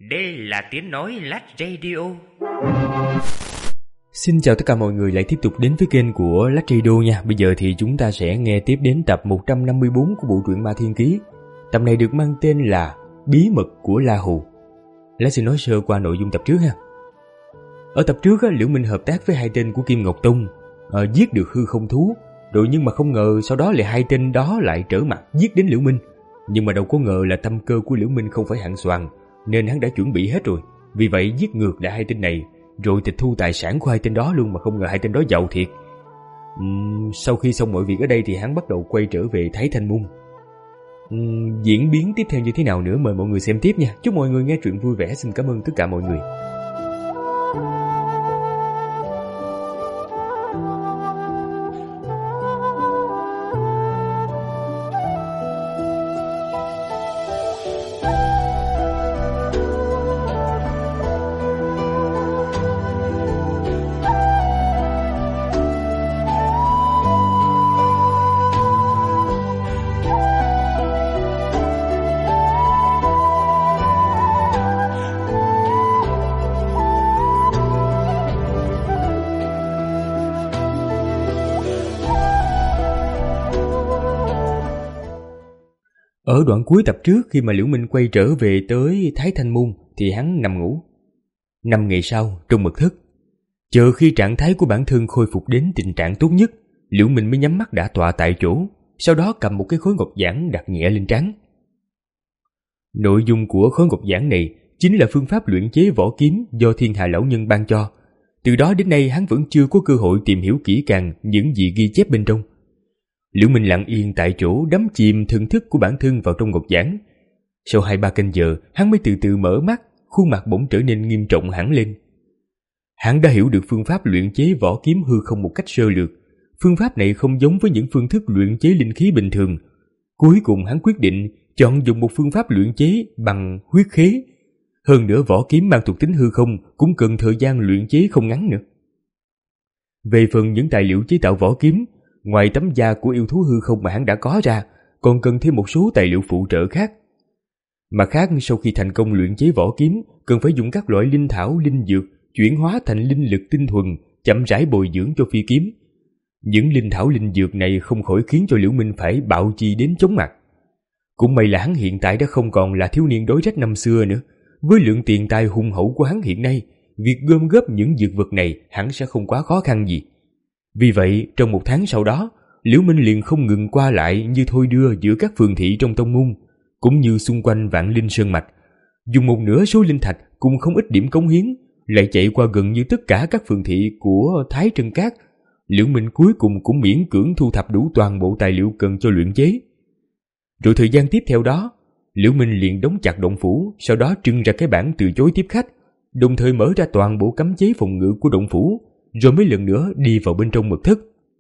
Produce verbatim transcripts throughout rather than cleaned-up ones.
Đây là tiếng nói Lát Radio. Xin chào tất cả mọi người lại tiếp tục đến với kênh của Lát Radio nha. Bây giờ thì chúng ta sẽ nghe tiếp đến tập một trăm năm mươi tư của bộ truyện Ma Thiên Ký. Tập này được mang tên là Bí mật của La Hù. Lát xin nói sơ qua nội dung tập trước ha. Ở tập trước á, Liễu Minh hợp tác với hai tên của Kim Ngọc Tông, à, giết được hư không thú. Rồi nhưng mà không ngờ sau đó lại hai tên đó lại trở mặt giết đến Liễu Minh. Nhưng mà đâu có ngờ là tâm cơ của Liễu Minh không phải hạng soàn, nên hắn đã chuẩn bị hết rồi. Vì vậy giết ngược lại hai tên này, rồi tịch thu tài sản của hai tên đó luôn, mà không ngờ hai tên đó giàu thiệt. Uhm, sau khi xong mọi việc ở đây thì hắn bắt đầu quay trở về Thái Thanh Môn. Uhm, diễn biến tiếp theo như thế nào nữa mời mọi người xem tiếp nha. Chúc mọi người nghe truyện vui vẻ. Xin cảm ơn tất cả mọi người. Ở đoạn cuối tập trước, khi mà Liễu Minh quay trở về tới Thái Thanh Môn thì hắn nằm ngủ. Năm ngày sau, trong mật thất, chờ khi trạng thái của bản thân khôi phục đến tình trạng tốt nhất, Liễu Minh mới nhắm mắt đả tọa tại chỗ, sau đó cầm một cái khối ngọc giản đặt nhẹ lên trán. Nội dung của khối ngọc giản này chính là phương pháp luyện chế võ kiếm do Thiên Hà lão nhân ban cho. Từ đó đến nay hắn vẫn chưa có cơ hội tìm hiểu kỹ càng những gì ghi chép bên trong. Liễu Minh lặng yên tại chỗ, đắm chìm thần thức của bản thân vào trong ngọc giản. Sau hai ba canh giờ, hắn mới từ từ mở mắt, khuôn mặt bỗng trở nên nghiêm trọng hẳn lên. Hắn đã hiểu được phương pháp luyện chế võ kiếm hư không một cách sơ lược. Phương pháp này không giống với những phương thức luyện chế linh khí bình thường. Cuối cùng hắn quyết định chọn dùng một phương pháp luyện chế bằng huyết khế. Hơn nữa võ kiếm mang thuộc tính hư không cũng cần thời gian luyện chế không ngắn nữa. Về phần những tài liệu chế tạo võ kiếm, ngoài tấm da của yêu thú hư không mà hắn đã có ra, còn cần thêm một số tài liệu phụ trợ khác. Mặt khác, sau khi thành công luyện chế võ kiếm, cần phải dùng các loại linh thảo, linh dược chuyển hóa thành linh lực tinh thuần, chậm rãi bồi dưỡng cho phi kiếm. Những linh thảo linh dược này không khỏi khiến cho Liễu Minh phải bạo chi đến chóng mặt. Cũng may là hắn hiện tại đã không còn là thiếu niên đói rách năm xưa nữa. Với lượng tiền tài hùng hậu của hắn hiện nay, việc gom góp những dược vật này hẳn sẽ không quá khó khăn gì. Vì vậy, trong một tháng sau đó, Liễu Minh liền không ngừng qua lại như thôi đưa giữa các phường thị trong tông môn, cũng như xung quanh Vạn Linh Sơn Mạch. Dùng một nửa số linh thạch cùng không ít điểm cống hiến, lại chạy qua gần như tất cả các phường thị của Thái Trân Cát. Liễu Minh cuối cùng cũng miễn cưỡng thu thập đủ toàn bộ tài liệu cần cho luyện chế. Rồi thời gian tiếp theo đó, Liễu Minh liền đóng chặt động phủ, sau đó trưng ra cái bảng từ chối tiếp khách, đồng thời mở ra toàn bộ cấm chế phòng ngự của động phủ, rồi mới lần nữa đi vào bên trong mật thất.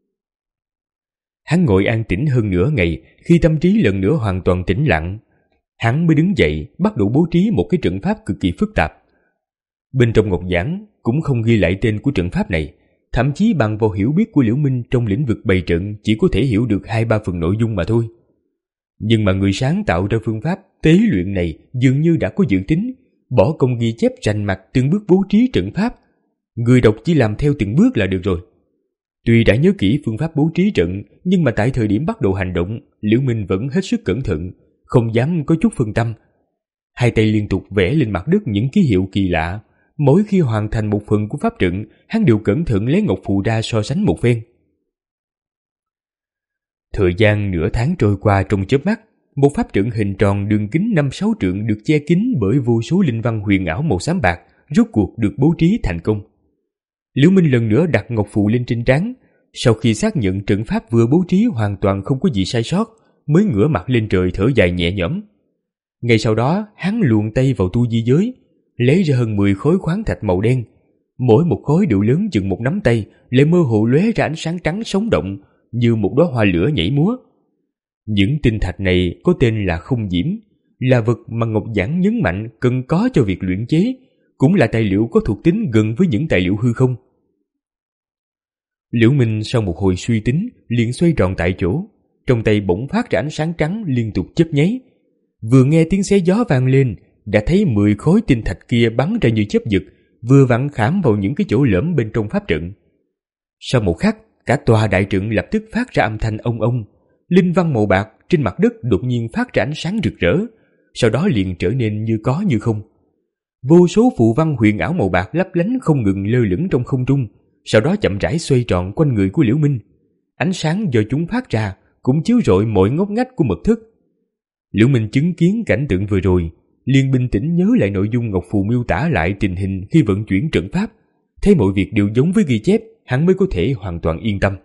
Hắn ngồi an tĩnh hơn nửa ngày, khi tâm trí lần nữa hoàn toàn tĩnh lặng, hắn mới đứng dậy bắt đầu bố trí một cái trận pháp cực kỳ phức tạp. Bên trong ngọc giản cũng không ghi lại tên của trận pháp này, thậm chí bằng vào hiểu biết của Liễu Minh trong lĩnh vực bày trận chỉ có thể hiểu được hai ba phần nội dung mà thôi. Nhưng mà người sáng tạo ra phương pháp tế luyện này dường như đã có dự tính, bỏ công ghi chép rành mạch từng bước bố trí trận pháp. Người đọc chỉ làm theo từng bước là được rồi. Tuy đã nhớ kỹ phương pháp bố trí trận, nhưng mà tại thời điểm bắt đầu hành động, Liễu Minh vẫn hết sức cẩn thận, không dám có chút phân tâm. Hai tay liên tục vẽ lên mặt đất những ký hiệu kỳ lạ. Mỗi khi hoàn thành một phần của pháp trận, hắn đều cẩn thận lấy ngọc phù ra so sánh một phen. Thời gian nửa tháng trôi qua trong chớp mắt, một pháp trận hình tròn đường kính năm sáu trượng được che kín bởi vô số linh văn huyền ảo màu xám bạc, rốt cuộc được bố trí thành công. Liễu Minh lần nữa đặt ngọc phù lên trên trán, sau khi xác nhận trận pháp vừa bố trí hoàn toàn không có gì sai sót, mới ngửa mặt lên trời thở dài nhẹ nhõm. Ngay sau đó, hắn luồn tay vào tu di giới, lấy ra hơn mười khối khoáng thạch màu đen. Mỗi một khối đều lớn chừng một nắm tay, lại mơ hồ lóe ra ánh sáng trắng sống động, như một đóa hoa lửa nhảy múa. Những tinh thạch này có tên là không diễm, là vật mà ngọc giản nhấn mạnh cần có cho việc luyện chế, cũng là tài liệu có thuộc tính gần với những tài liệu hư không. Liễu Minh sau một hồi suy tính liền xoay tròn tại chỗ, trong tay bỗng phát ra ánh sáng trắng liên tục chớp nháy. Vừa nghe tiếng xé gió vang lên, đã thấy mười khối tinh thạch kia bắn ra như chớp giật, vừa vặn khảm vào những cái chỗ lõm bên trong pháp trận. Sau một khắc, cả tòa đại trận lập tức phát ra âm thanh ông ông. Linh văn màu bạc trên mặt đất đột nhiên phát ra ánh sáng rực rỡ, sau đó liền trở nên như có như không. Vô số phù văn huyền ảo màu bạc lấp lánh không ngừng lơ lửng trong không trung, sau đó chậm rãi xoay tròn quanh người của Liễu Minh. Ánh sáng do chúng phát ra cũng chiếu rọi mọi ngóc ngách của mật thất. Liễu Minh chứng kiến cảnh tượng vừa rồi, liền bình tĩnh nhớ lại nội dung ngọc phù miêu tả lại tình hình khi vận chuyển trận pháp, thấy mọi việc đều giống với ghi chép, hắn mới có thể hoàn toàn yên tâm.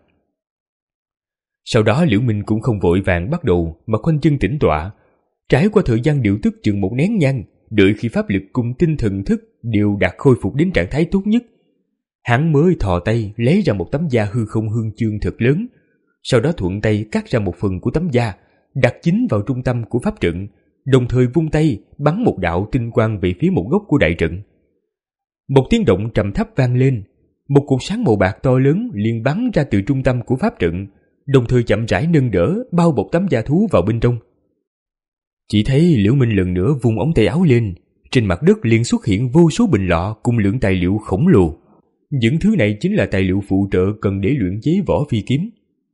Sau đó Liễu Minh cũng không vội vàng bắt đầu mà khoanh chân tĩnh tọa, trải qua thời gian điều tức chừng một nén nhang, đợi khi pháp lực cùng tinh thần thức đều đạt khôi phục đến trạng thái tốt nhất, hắn mới thò tay lấy ra một tấm da hư không hương chương thật lớn, sau đó thuận tay cắt ra một phần của tấm da, đặt chính vào trung tâm của pháp trận, đồng thời vung tay bắn một đạo tinh quang về phía một góc của đại trận. Một tiếng động trầm thấp vang lên, một cột sáng màu bạc to lớn liền bắn ra từ trung tâm của pháp trận, đồng thời chậm rãi nâng đỡ bao bọc tấm da thú vào bên trong. Chỉ thấy Liễu Minh lần nữa vung ống tay áo lên, trên mặt đất liền xuất hiện vô số bình lọ cùng lượng tài liệu khổng lồ. Những thứ này chính là tài liệu phụ trợ cần để luyện chế võ phi kiếm.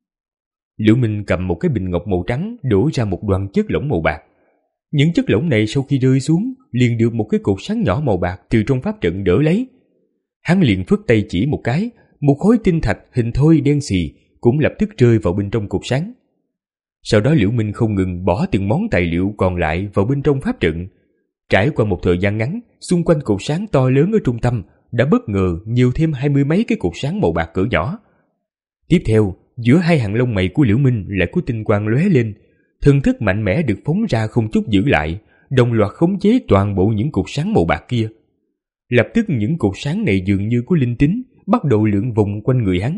Liễu Minh cầm một cái bình ngọc màu trắng đổ ra một đoàn chất lỏng màu bạc. Những chất lỏng này sau khi rơi xuống liền được một cái cột sáng nhỏ màu bạc từ trong pháp trận đỡ lấy. Hắn liền phất tay chỉ một cái, một khối tinh thạch hình thoi đen xì cũng lập tức rơi vào bên trong cột sáng. Sau đó Liễu Minh không ngừng bỏ từng món tài liệu còn lại vào bên trong pháp trận. Trải qua một thời gian ngắn, xung quanh cột sáng to lớn ở trung tâm đã bất ngờ nhiều thêm hai mươi mấy cái cột sáng màu bạc cỡ nhỏ. Tiếp theo, giữa hai hàng lông mày của Liễu Minh lại có tinh quang lóe lên, thần thức mạnh mẽ được phóng ra không chút giữ lại, đồng loạt khống chế toàn bộ những cột sáng màu bạc kia. Lập tức những cột sáng này dường như có linh tính, bắt đầu lượn vòng quanh người hắn.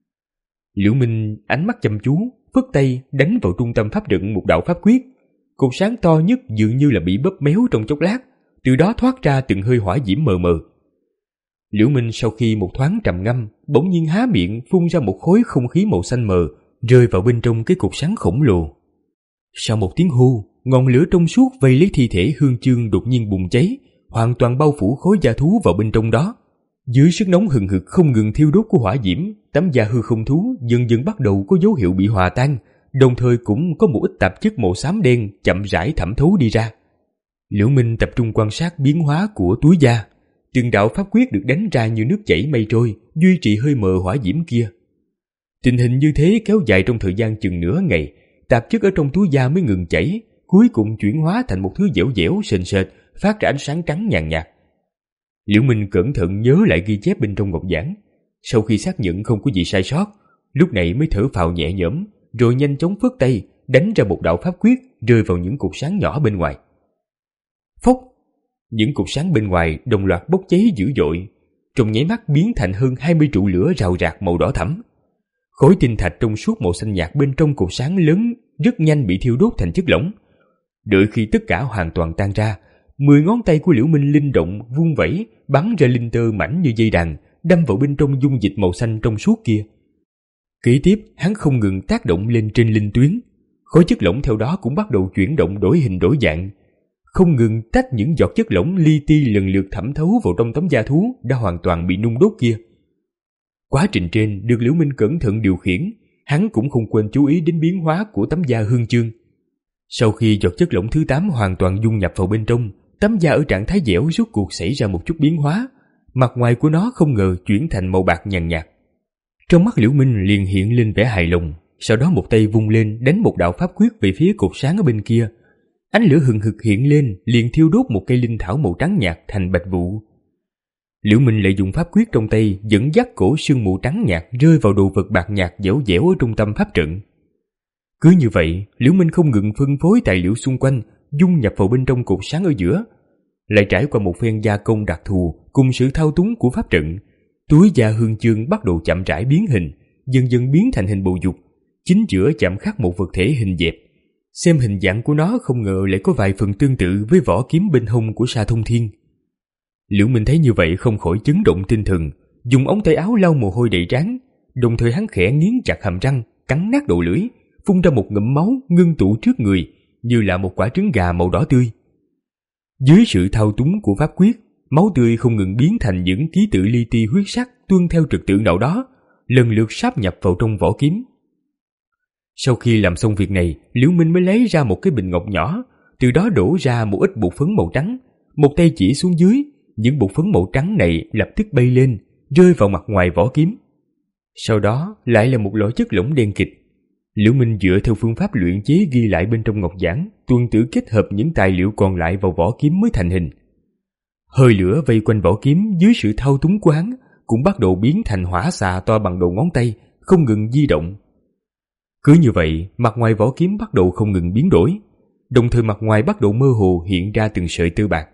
Liễu Minh ánh mắt chăm chú, phất tay đánh vào trung tâm pháp trận một đạo pháp quyết. Cột sáng to nhất dường như là bị bóp méo trong chốc lát, từ đó thoát ra từng hơi hỏa diễm mờ mờ. Liễu Minh sau khi một thoáng trầm ngâm, bỗng nhiên há miệng phun ra một khối không khí màu xanh mờ, rơi vào bên trong cái cột sáng khổng lồ. Sau một tiếng hô, ngọn lửa trong suốt vây lấy thi thể Hương Chương đột nhiên bùng cháy, hoàn toàn bao phủ khối da thú vào bên trong đó. Dưới sức nóng hừng hực không ngừng thiêu đốt của hỏa diễm, tấm da hư không thú dần dần bắt đầu có dấu hiệu bị hòa tan, đồng thời cũng có một ít tạp chất màu xám đen chậm rãi thẩm thấu đi ra. Liễu Minh tập trung quan sát biến hóa của túi da, từng đạo pháp quyết được đánh ra như nước chảy mây trôi, duy trì hơi mờ hỏa diễm kia. Tình hình như thế kéo dài trong thời gian chừng nửa ngày, tạp chất ở trong túi da mới ngừng chảy, cuối cùng chuyển hóa thành một thứ dẻo dẻo sền sệt, phát ra ánh sáng trắng nhàn nhạt. Liễu Minh cẩn thận nhớ lại ghi chép bên trong ngọc giản, sau khi xác nhận không có gì sai sót, lúc này mới thở phào nhẹ nhõm, rồi nhanh chóng phất tay đánh ra một đạo pháp quyết rơi vào những cột sáng nhỏ bên ngoài. Phốc! Những cột sáng bên ngoài đồng loạt bốc cháy dữ dội, trong nháy mắt biến thành hơn hai mươi trụ lửa rào rạc màu đỏ thẫm. Khối tinh thạch trong suốt màu xanh nhạt bên trong cột sáng lớn rất nhanh bị thiêu đốt thành chất lỏng. Đợi khi tất cả hoàn toàn tan ra, mười ngón tay của Liễu Minh linh động vung vẩy, bắn ra linh tơ mảnh như dây đàn, đâm vào bên trong dung dịch màu xanh trong suốt kia. Kế tiếp, hắn không ngừng tác động lên trên linh tuyến, khối chất lỏng theo đó cũng bắt đầu chuyển động đổi hình đổi dạng, không ngừng tách những giọt chất lỏng li ti lần lượt thẩm thấu vào trong tấm da thú đã hoàn toàn bị nung đốt kia. Quá trình trên được Liễu Minh cẩn thận điều khiển, hắn cũng không quên chú ý đến biến hóa của tấm da Hương Chương. Sau khi giọt chất lỏng thứ tám hoàn toàn dung nhập vào bên trong, tấm da ở trạng thái dẻo rốt cuộc xảy ra một chút biến hóa, mặt ngoài của nó không ngờ chuyển thành màu bạc nhàn nhạt. Trong mắt Liễu Minh liền hiện lên vẻ hài lòng, sau đó một tay vung lên đánh một đạo pháp quyết về phía cột sáng ở bên kia. Ánh lửa hừng hực hiện lên, liền thiêu đốt một cây linh thảo màu trắng nhạt thành bạch vụ. Liễu Minh lại dùng pháp quyết trong tay dẫn dắt cổ sương mù trắng nhạt rơi vào đồ vật bạc nhạt dẻo dẻo ở trung tâm pháp trận. Cứ như vậy, Liễu Minh không ngừng phân phối tài liệu xung quanh, dung nhập vào bên trong cột sáng ở giữa. Lại trải qua một phen gia công đặc thù cùng sự thao túng của pháp trận, túi da Hương Chương bắt đầu chậm rãi biến hình, dần dần biến thành hình bầu dục, chính giữa chạm khắc một vật thể hình dẹp. Xem hình dạng của nó không ngờ lại có vài phần tương tự với vỏ kiếm bên hông của Sa Thông Thiên. Liễu Minh thấy như vậy không khỏi chấn động tinh thần, dùng ống tay áo lau mồ hôi đầy trán, đồng thời hắn khẽ nghiến chặt hàm răng, cắn nát đầu lưỡi, phun ra một ngụm máu ngưng tụ trước người, như là một quả trứng gà màu đỏ tươi. Dưới sự thao túng của pháp quyết, máu tươi không ngừng biến thành những ký tự li ti huyết sắc tuân theo trật tự nào đó, lần lượt sáp nhập vào trong vỏ kiếm. Sau khi làm xong việc này, Liễu Minh mới lấy ra một cái bình ngọc nhỏ, từ đó đổ ra một ít bột phấn màu trắng, một tay chỉ xuống dưới, những bột phấn màu trắng này lập tức bay lên, rơi vào mặt ngoài vỏ kiếm. Sau đó lại là một loại chất lỏng đen kịt. Liễu Minh dựa theo phương pháp luyện chế ghi lại bên trong ngọc giản, tuần tự kết hợp những tài liệu còn lại vào vỏ kiếm mới thành hình. Hơi lửa vây quanh vỏ kiếm dưới sự thao túng của hắn cũng bắt đầu biến thành hỏa xà to bằng đầu ngón tay, không ngừng di động. Cứ như vậy, mặt ngoài vỏ kiếm bắt đầu không ngừng biến đổi, đồng thời mặt ngoài bắt đầu mơ hồ hiện ra từng sợi tơ bạc.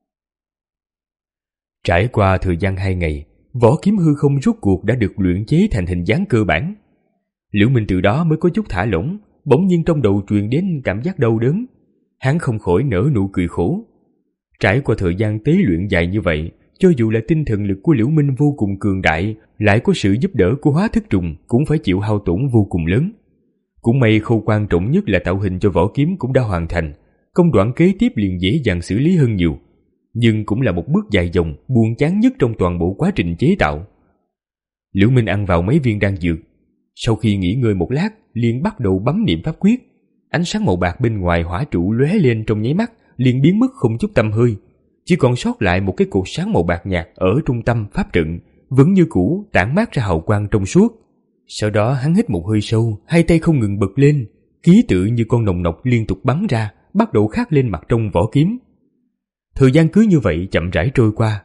Trải qua thời gian hai ngày, vỏ kiếm hư không rốt cuộc đã được luyện chế thành hình dáng cơ bản. Liễu Minh từ đó mới có chút thả lỏng, bỗng nhiên trong đầu truyền đến cảm giác đau đớn. Hắn không khỏi nở nụ cười khổ. Trải qua thời gian tế luyện dài như vậy, cho dù là tinh thần lực của Liễu Minh vô cùng cường đại, lại có sự giúp đỡ của hóa thức trùng cũng phải chịu hao tổn vô cùng lớn. Cũng may khâu quan trọng nhất là tạo hình cho vỏ kiếm cũng đã hoàn thành, công đoạn kế tiếp liền dễ dàng xử lý hơn nhiều. Nhưng cũng là một bước dài dòng, buồn chán nhất trong toàn bộ quá trình chế tạo. Liễu Minh ăn vào mấy viên đan dược. Sau khi nghỉ ngơi một lát, liền bắt đầu bấm niệm pháp quyết. Ánh sáng màu bạc bên ngoài hỏa trụ lóe lên trong nháy mắt, liền biến mất không chút tăm hơi. Chỉ còn sót lại một cái cột sáng màu bạc nhạt ở trung tâm pháp trận, vẫn như cũ tản mát ra hào quang trong suốt. Sau đó hắn hít một hơi sâu, hai tay không ngừng bật lên, ký tự như con nòng nọc liên tục bắn ra, bắt đầu khắc lên mặt trong vỏ kiếm. Thời gian cứ như vậy chậm rãi trôi qua.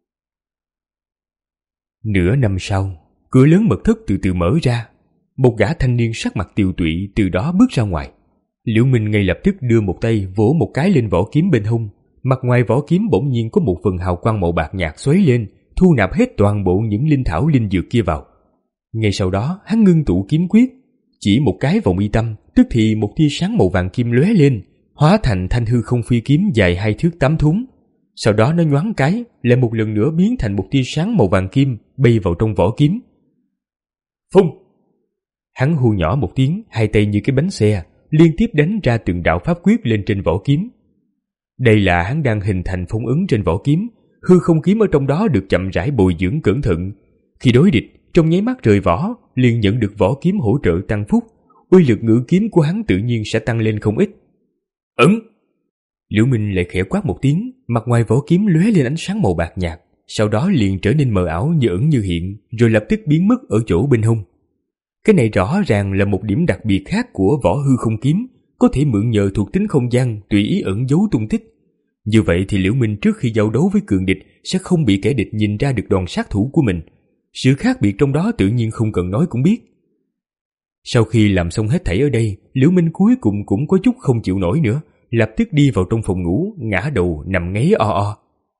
Nửa năm sau, cửa lớn mật thất từ từ mở ra. Một gã thanh niên sắc mặt tiều tụy từ đó bước ra ngoài. Liễu Minh ngay lập tức đưa một tay vỗ một cái lên vỏ kiếm bên hông. Mặt ngoài vỏ kiếm bỗng nhiên có một phần hào quang màu bạc nhạt xoáy lên, thu nạp hết toàn bộ những linh thảo linh dược kia vào. Ngay sau đó hắn ngưng tụ kiếm quyết, chỉ một cái vào mi tâm, tức thì một tia sáng màu vàng kim lóe lên, hóa thành thanh hư không phi kiếm dài hai thước tám thúng. Sau đó nó nhoáng cái, lại một lần nữa biến thành một tia sáng màu vàng kim bay vào trong vỏ kiếm. Phung! Hắn hô nhỏ một tiếng, hai tay như cái bánh xe, liên tiếp đánh ra từng đạo pháp quyết lên trên vỏ kiếm. Đây là hắn đang hình thành phong ấn trên vỏ kiếm, hư không kiếm ở trong đó được chậm rãi bồi dưỡng cẩn thận. Khi đối địch, trong nháy mắt rời vỏ, liền nhận được vỏ kiếm hỗ trợ tăng phúc, uy lực ngự kiếm của hắn tự nhiên sẽ tăng lên không ít. Ấn! Liễu Minh lại khẽ quát một tiếng, mặt ngoài vỏ kiếm lóe lên ánh sáng màu bạc nhạt, sau đó liền trở nên mờ ảo như ẩn như hiện, rồi lập tức biến mất ở chỗ bên hông. Cái này rõ ràng là một điểm đặc biệt khác của vỏ hư không kiếm, có thể mượn nhờ thuộc tính không gian tùy ý ẩn giấu tung tích. Như vậy thì Liễu Minh trước khi giao đấu với cường địch sẽ không bị kẻ địch nhìn ra được đòn sát thủ của mình. Sự khác biệt trong đó tự nhiên không cần nói cũng biết. Sau khi làm xong hết thảy ở đây, Liễu Minh cuối cùng cũng có chút không chịu nổi nữa, lập tức đi vào trong phòng ngủ, ngã đầu nằm ngáy o o.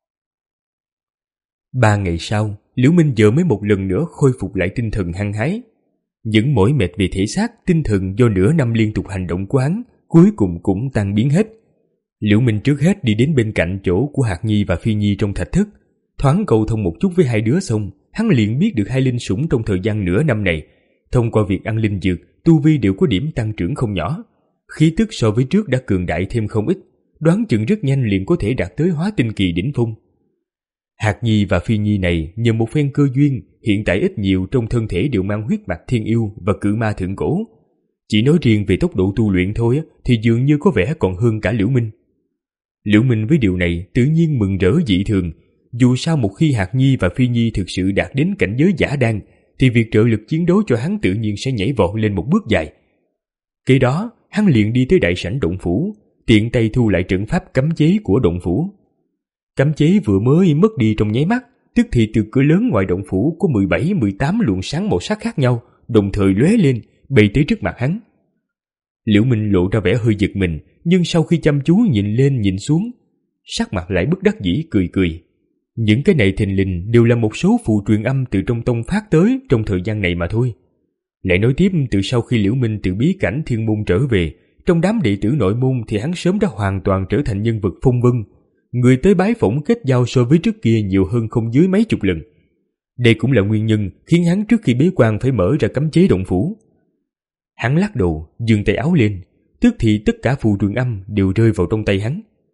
Ba ngày sau, Liễu Minh giờ mới một lần nữa khôi phục lại tinh thần hăng hái. Những mỏi mệt về thể xác, tinh thần do nửa năm liên tục hành động của hắn cuối cùng cũng tan biến hết. Liễu Minh trước hết đi đến bên cạnh chỗ của Hạc Nhi và Phi Nhi trong thạch thất, thoáng cầu thông một chút với hai đứa xong, hắn liền biết được hai linh sủng trong thời gian nửa năm này, thông qua việc ăn linh dược, tu vi đều có điểm tăng trưởng không nhỏ, khí tức so với trước đã cường đại thêm không ít, đoán chừng rất nhanh liền có thể đạt tới hóa tinh kỳ đỉnh phong. Hạc Nhi và Phi Nhi này nhờ một phen cơ duyên, hiện tại ít nhiều trong thân thể đều mang huyết mạch thiên yêu và cự ma thượng cổ. Chỉ nói riêng về tốc độ tu luyện thôi thì dường như có vẻ còn hơn cả Liễu Minh. Liễu Minh với điều này tự nhiên mừng rỡ dị thường. Dù sao một khi Hạc Nhi và Phi Nhi thực sự đạt đến cảnh giới giả đan, thì việc trợ lực chiến đấu cho hắn tự nhiên sẽ nhảy vọt lên một bước dài. Kế đó, hắn liền đi tới đại sảnh động phủ, tiện tay thu lại trận pháp cấm chế của động phủ. Cấm chế vừa mới mất đi trong nháy mắt, tức thì từ cửa lớn ngoài động phủ có mười bảy mười tám luồng sáng màu sắc khác nhau, đồng thời lóe lên, bay tới trước mặt hắn. Liễu Minh lộ ra vẻ hơi giật mình, nhưng sau khi chăm chú nhìn lên nhìn xuống, sắc mặt lại bất đắc dĩ cười cười. Những cái này thình lình đều là một số phù truyền âm từ trong tông phát tới trong thời gian này mà thôi. Lại nói tiếp, từ sau khi Liễu Minh từ bí cảnh thiên môn trở về, trong đám đệ tử nội môn thì hắn sớm đã hoàn toàn trở thành nhân vật phong vân. Người tới bái phỏng kết giao so với trước kia nhiều hơn không dưới mấy chục lần. Đây cũng là nguyên nhân khiến hắn trước khi bế quan phải mở ra cấm chế động phủ. Hắn lắc đầu, giương tay áo lên, tức thì tất cả phù truyền âm đều rơi vào trong tay hắn.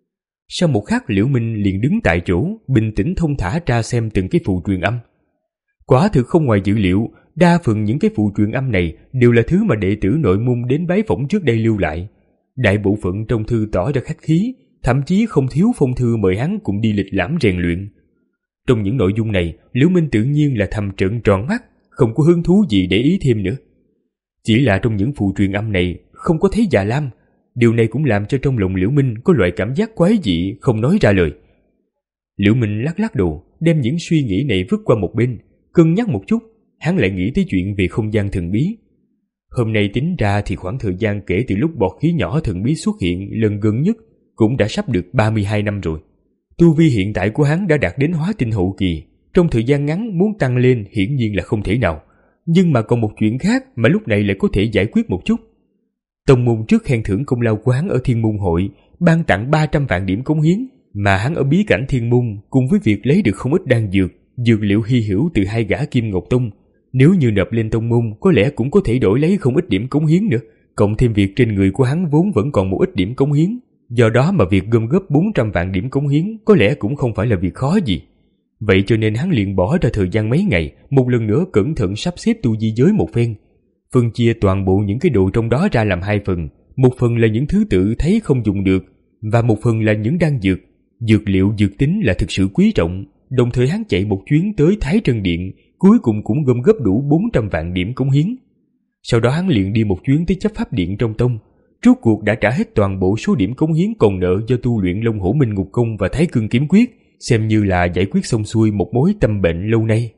Sau một khắc, Liễu Minh liền đứng tại chỗ, bình tĩnh thông thả tra xem từng cái phụ truyền âm. Quả thực không ngoài dữ liệu, đa phần những cái phụ truyền âm này đều là thứ mà đệ tử nội môn đến bái phỏng trước đây lưu lại. Đại bộ phận trong thư tỏ ra khách khí, thậm chí không thiếu phong thư mời hắn cùng đi lịch lãm rèn luyện. Trong những nội dung này, Liễu Minh tự nhiên là thầm trợn tròn mắt, không có hứng thú gì để ý thêm nữa. Chỉ là trong những phụ truyền âm này không có thấy Già Lam, điều này cũng làm cho trong lòng Liễu Minh có loại cảm giác quái dị không nói ra lời. Liễu Minh lắc lắc đầu, đem những suy nghĩ này vứt qua một bên, cân nhắc một chút, hắn lại nghĩ tới chuyện về không gian thần bí. Hôm nay tính ra thì khoảng thời gian kể từ lúc bọt khí nhỏ thần bí xuất hiện lần gần nhất cũng đã sắp được ba mươi hai năm rồi. Tu vi hiện tại của hắn đã đạt đến hóa tinh hậu kỳ, trong thời gian ngắn muốn tăng lên hiển nhiên là không thể nào. Nhưng mà còn một chuyện khác mà lúc này lại có thể giải quyết một chút. Tông môn trước khen thưởng công lao của hắn ở Thiên Môn Hội, ban tặng ba trăm vạn điểm cống hiến, mà hắn ở bí cảnh Thiên Môn cùng với việc lấy được không ít đan dược, dược liệu hy hữu từ hai gã Kim Ngọc Tông. Nếu như nộp lên tông môn có lẽ cũng có thể đổi lấy không ít điểm cống hiến nữa, cộng thêm việc trên người của hắn vốn vẫn còn một ít điểm cống hiến. Do đó mà việc gom góp bốn trăm vạn điểm cống hiến có lẽ cũng không phải là việc khó gì. Vậy cho nên hắn liền bỏ ra thời gian mấy ngày, một lần nữa cẩn thận sắp xếp tu di giới một phen. Phân chia toàn bộ những cái đồ trong đó ra làm hai phần, một phần là những thứ tự thấy không dùng được, và một phần là những đan dược. Dược liệu dược tính là thực sự quý trọng, đồng thời hắn chạy một chuyến tới Thái Trân Điện, cuối cùng cũng gom góp đủ bốn trăm vạn điểm cống hiến. Sau đó hắn liền đi một chuyến tới chấp pháp điện trong tông, rốt cuộc đã trả hết toàn bộ số điểm cống hiến còn nợ do tu luyện Long Hổ Minh Ngục Công và Thái Cương Kiếm Quyết, xem như là giải quyết xong xuôi một mối tâm bệnh lâu nay.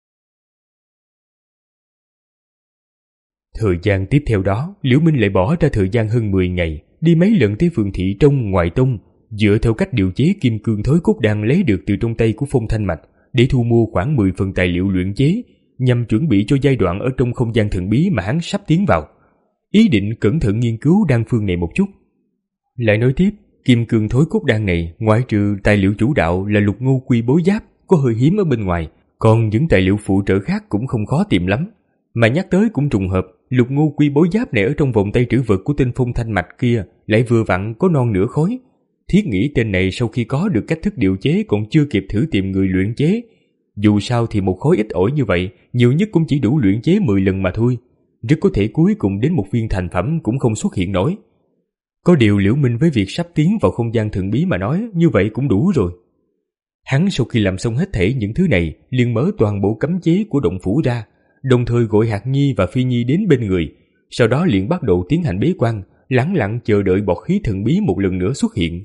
Thời gian tiếp theo đó, Liễu Minh lại bỏ ra thời gian hơn mười ngày, đi mấy lần tới phường thị trong ngoài tông, dựa theo cách điều chế kim cương thối cốt đan lấy được từ trong tay của Phong Thanh Mạch, để thu mua khoảng mười phần tài liệu luyện chế, nhằm chuẩn bị cho giai đoạn ở trong không gian thần bí mà hắn sắp tiến vào. Ý định cẩn thận nghiên cứu đan phương này một chút. Lại nói tiếp, kim cương thối cốt đan này, ngoại trừ tài liệu chủ đạo là lục ngô quy bối giáp có hơi hiếm ở bên ngoài, còn những tài liệu phụ trợ khác cũng không khó tìm lắm. Mà nhắc tới cũng trùng hợp, lục ngô quy bối giáp này ở trong vòng tay trữ vật của tên Phong Thanh Mạch kia lại vừa vặn có non nửa khối. Thiết nghĩ tên này sau khi có được cách thức điều chế còn chưa kịp thử tìm người luyện chế. Dù sao thì một khối ít ỏi như vậy, nhiều nhất cũng chỉ đủ luyện chế mười lần mà thôi. Rất có thể cuối cùng đến một viên thành phẩm cũng không xuất hiện nổi. Có điều Liễu Minh với việc sắp tiến vào không gian thần bí mà nói, như vậy cũng đủ rồi. Hắn sau khi làm xong hết thảy những thứ này, liền mở toàn bộ cấm chế của động phủ ra, đồng thời gọi Hạt Nhi và Phi Nhi đến bên người, sau đó liền bắt đầu tiến hành bế quan, lẳng lặng chờ đợi bọt khí thần bí một lần nữa xuất hiện.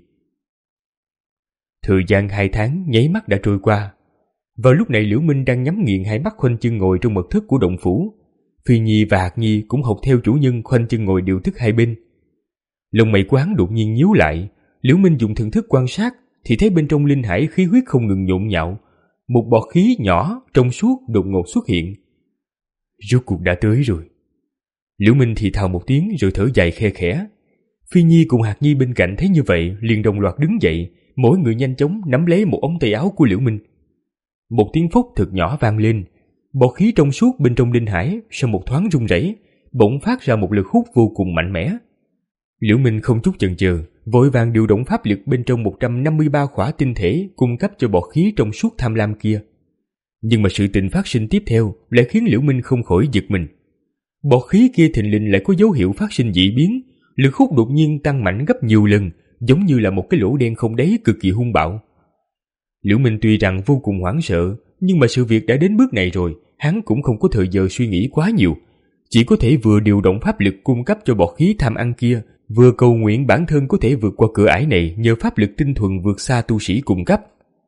Thời gian hai tháng nháy mắt đã trôi qua. Vào lúc này Liễu Minh đang nhắm nghiền hai mắt khoanh chân ngồi trong mật thất của động phủ. Phi Nhi và Hạt Nhi cũng học theo chủ nhân khoanh chân ngồi điều tức hai bên. Lông mày của hắn đột nhiên nhíu lại, Liễu Minh dùng thần thức quan sát thì thấy bên trong linh hải khí huyết không ngừng nhộn nhạo, một bọt khí nhỏ trong suốt đột ngột xuất hiện. Rốt cuộc đã tới rồi. Liễu Minh thì thào một tiếng rồi thở dài khe khẽ. Phi Nhi cùng Hạt Nhi bên cạnh thấy như vậy liền đồng loạt đứng dậy, mỗi người nhanh chóng nắm lấy một ống tay áo của Liễu Minh. Một tiếng phốc thật nhỏ vang lên, bọt khí trong suốt bên trong linh hải sau một thoáng rung rẩy, bỗng phát ra một lực hút vô cùng mạnh mẽ. Liễu Minh không chút chần chừ, vội vàng điều động pháp lực bên trong một trăm năm mươi ba khỏa tinh thể cung cấp cho bọt khí trong suốt tham lam kia. Nhưng mà sự tình phát sinh tiếp theo lại khiến Liễu Minh không khỏi giật mình. Bọt khí kia thình lình lại có dấu hiệu phát sinh dị biến, lực hút đột nhiên tăng mạnh gấp nhiều lần, giống như là một cái lỗ đen không đáy cực kỳ hung bạo. Liễu Minh tuy rằng vô cùng hoảng sợ, nhưng mà sự việc đã đến bước này rồi, hắn cũng không có thời giờ suy nghĩ quá nhiều, chỉ có thể vừa điều động pháp lực cung cấp cho bọt khí tham ăn kia, vừa cầu nguyện bản thân có thể vượt qua cửa ải này nhờ pháp lực tinh thuần vượt xa tu sĩ cung cấp.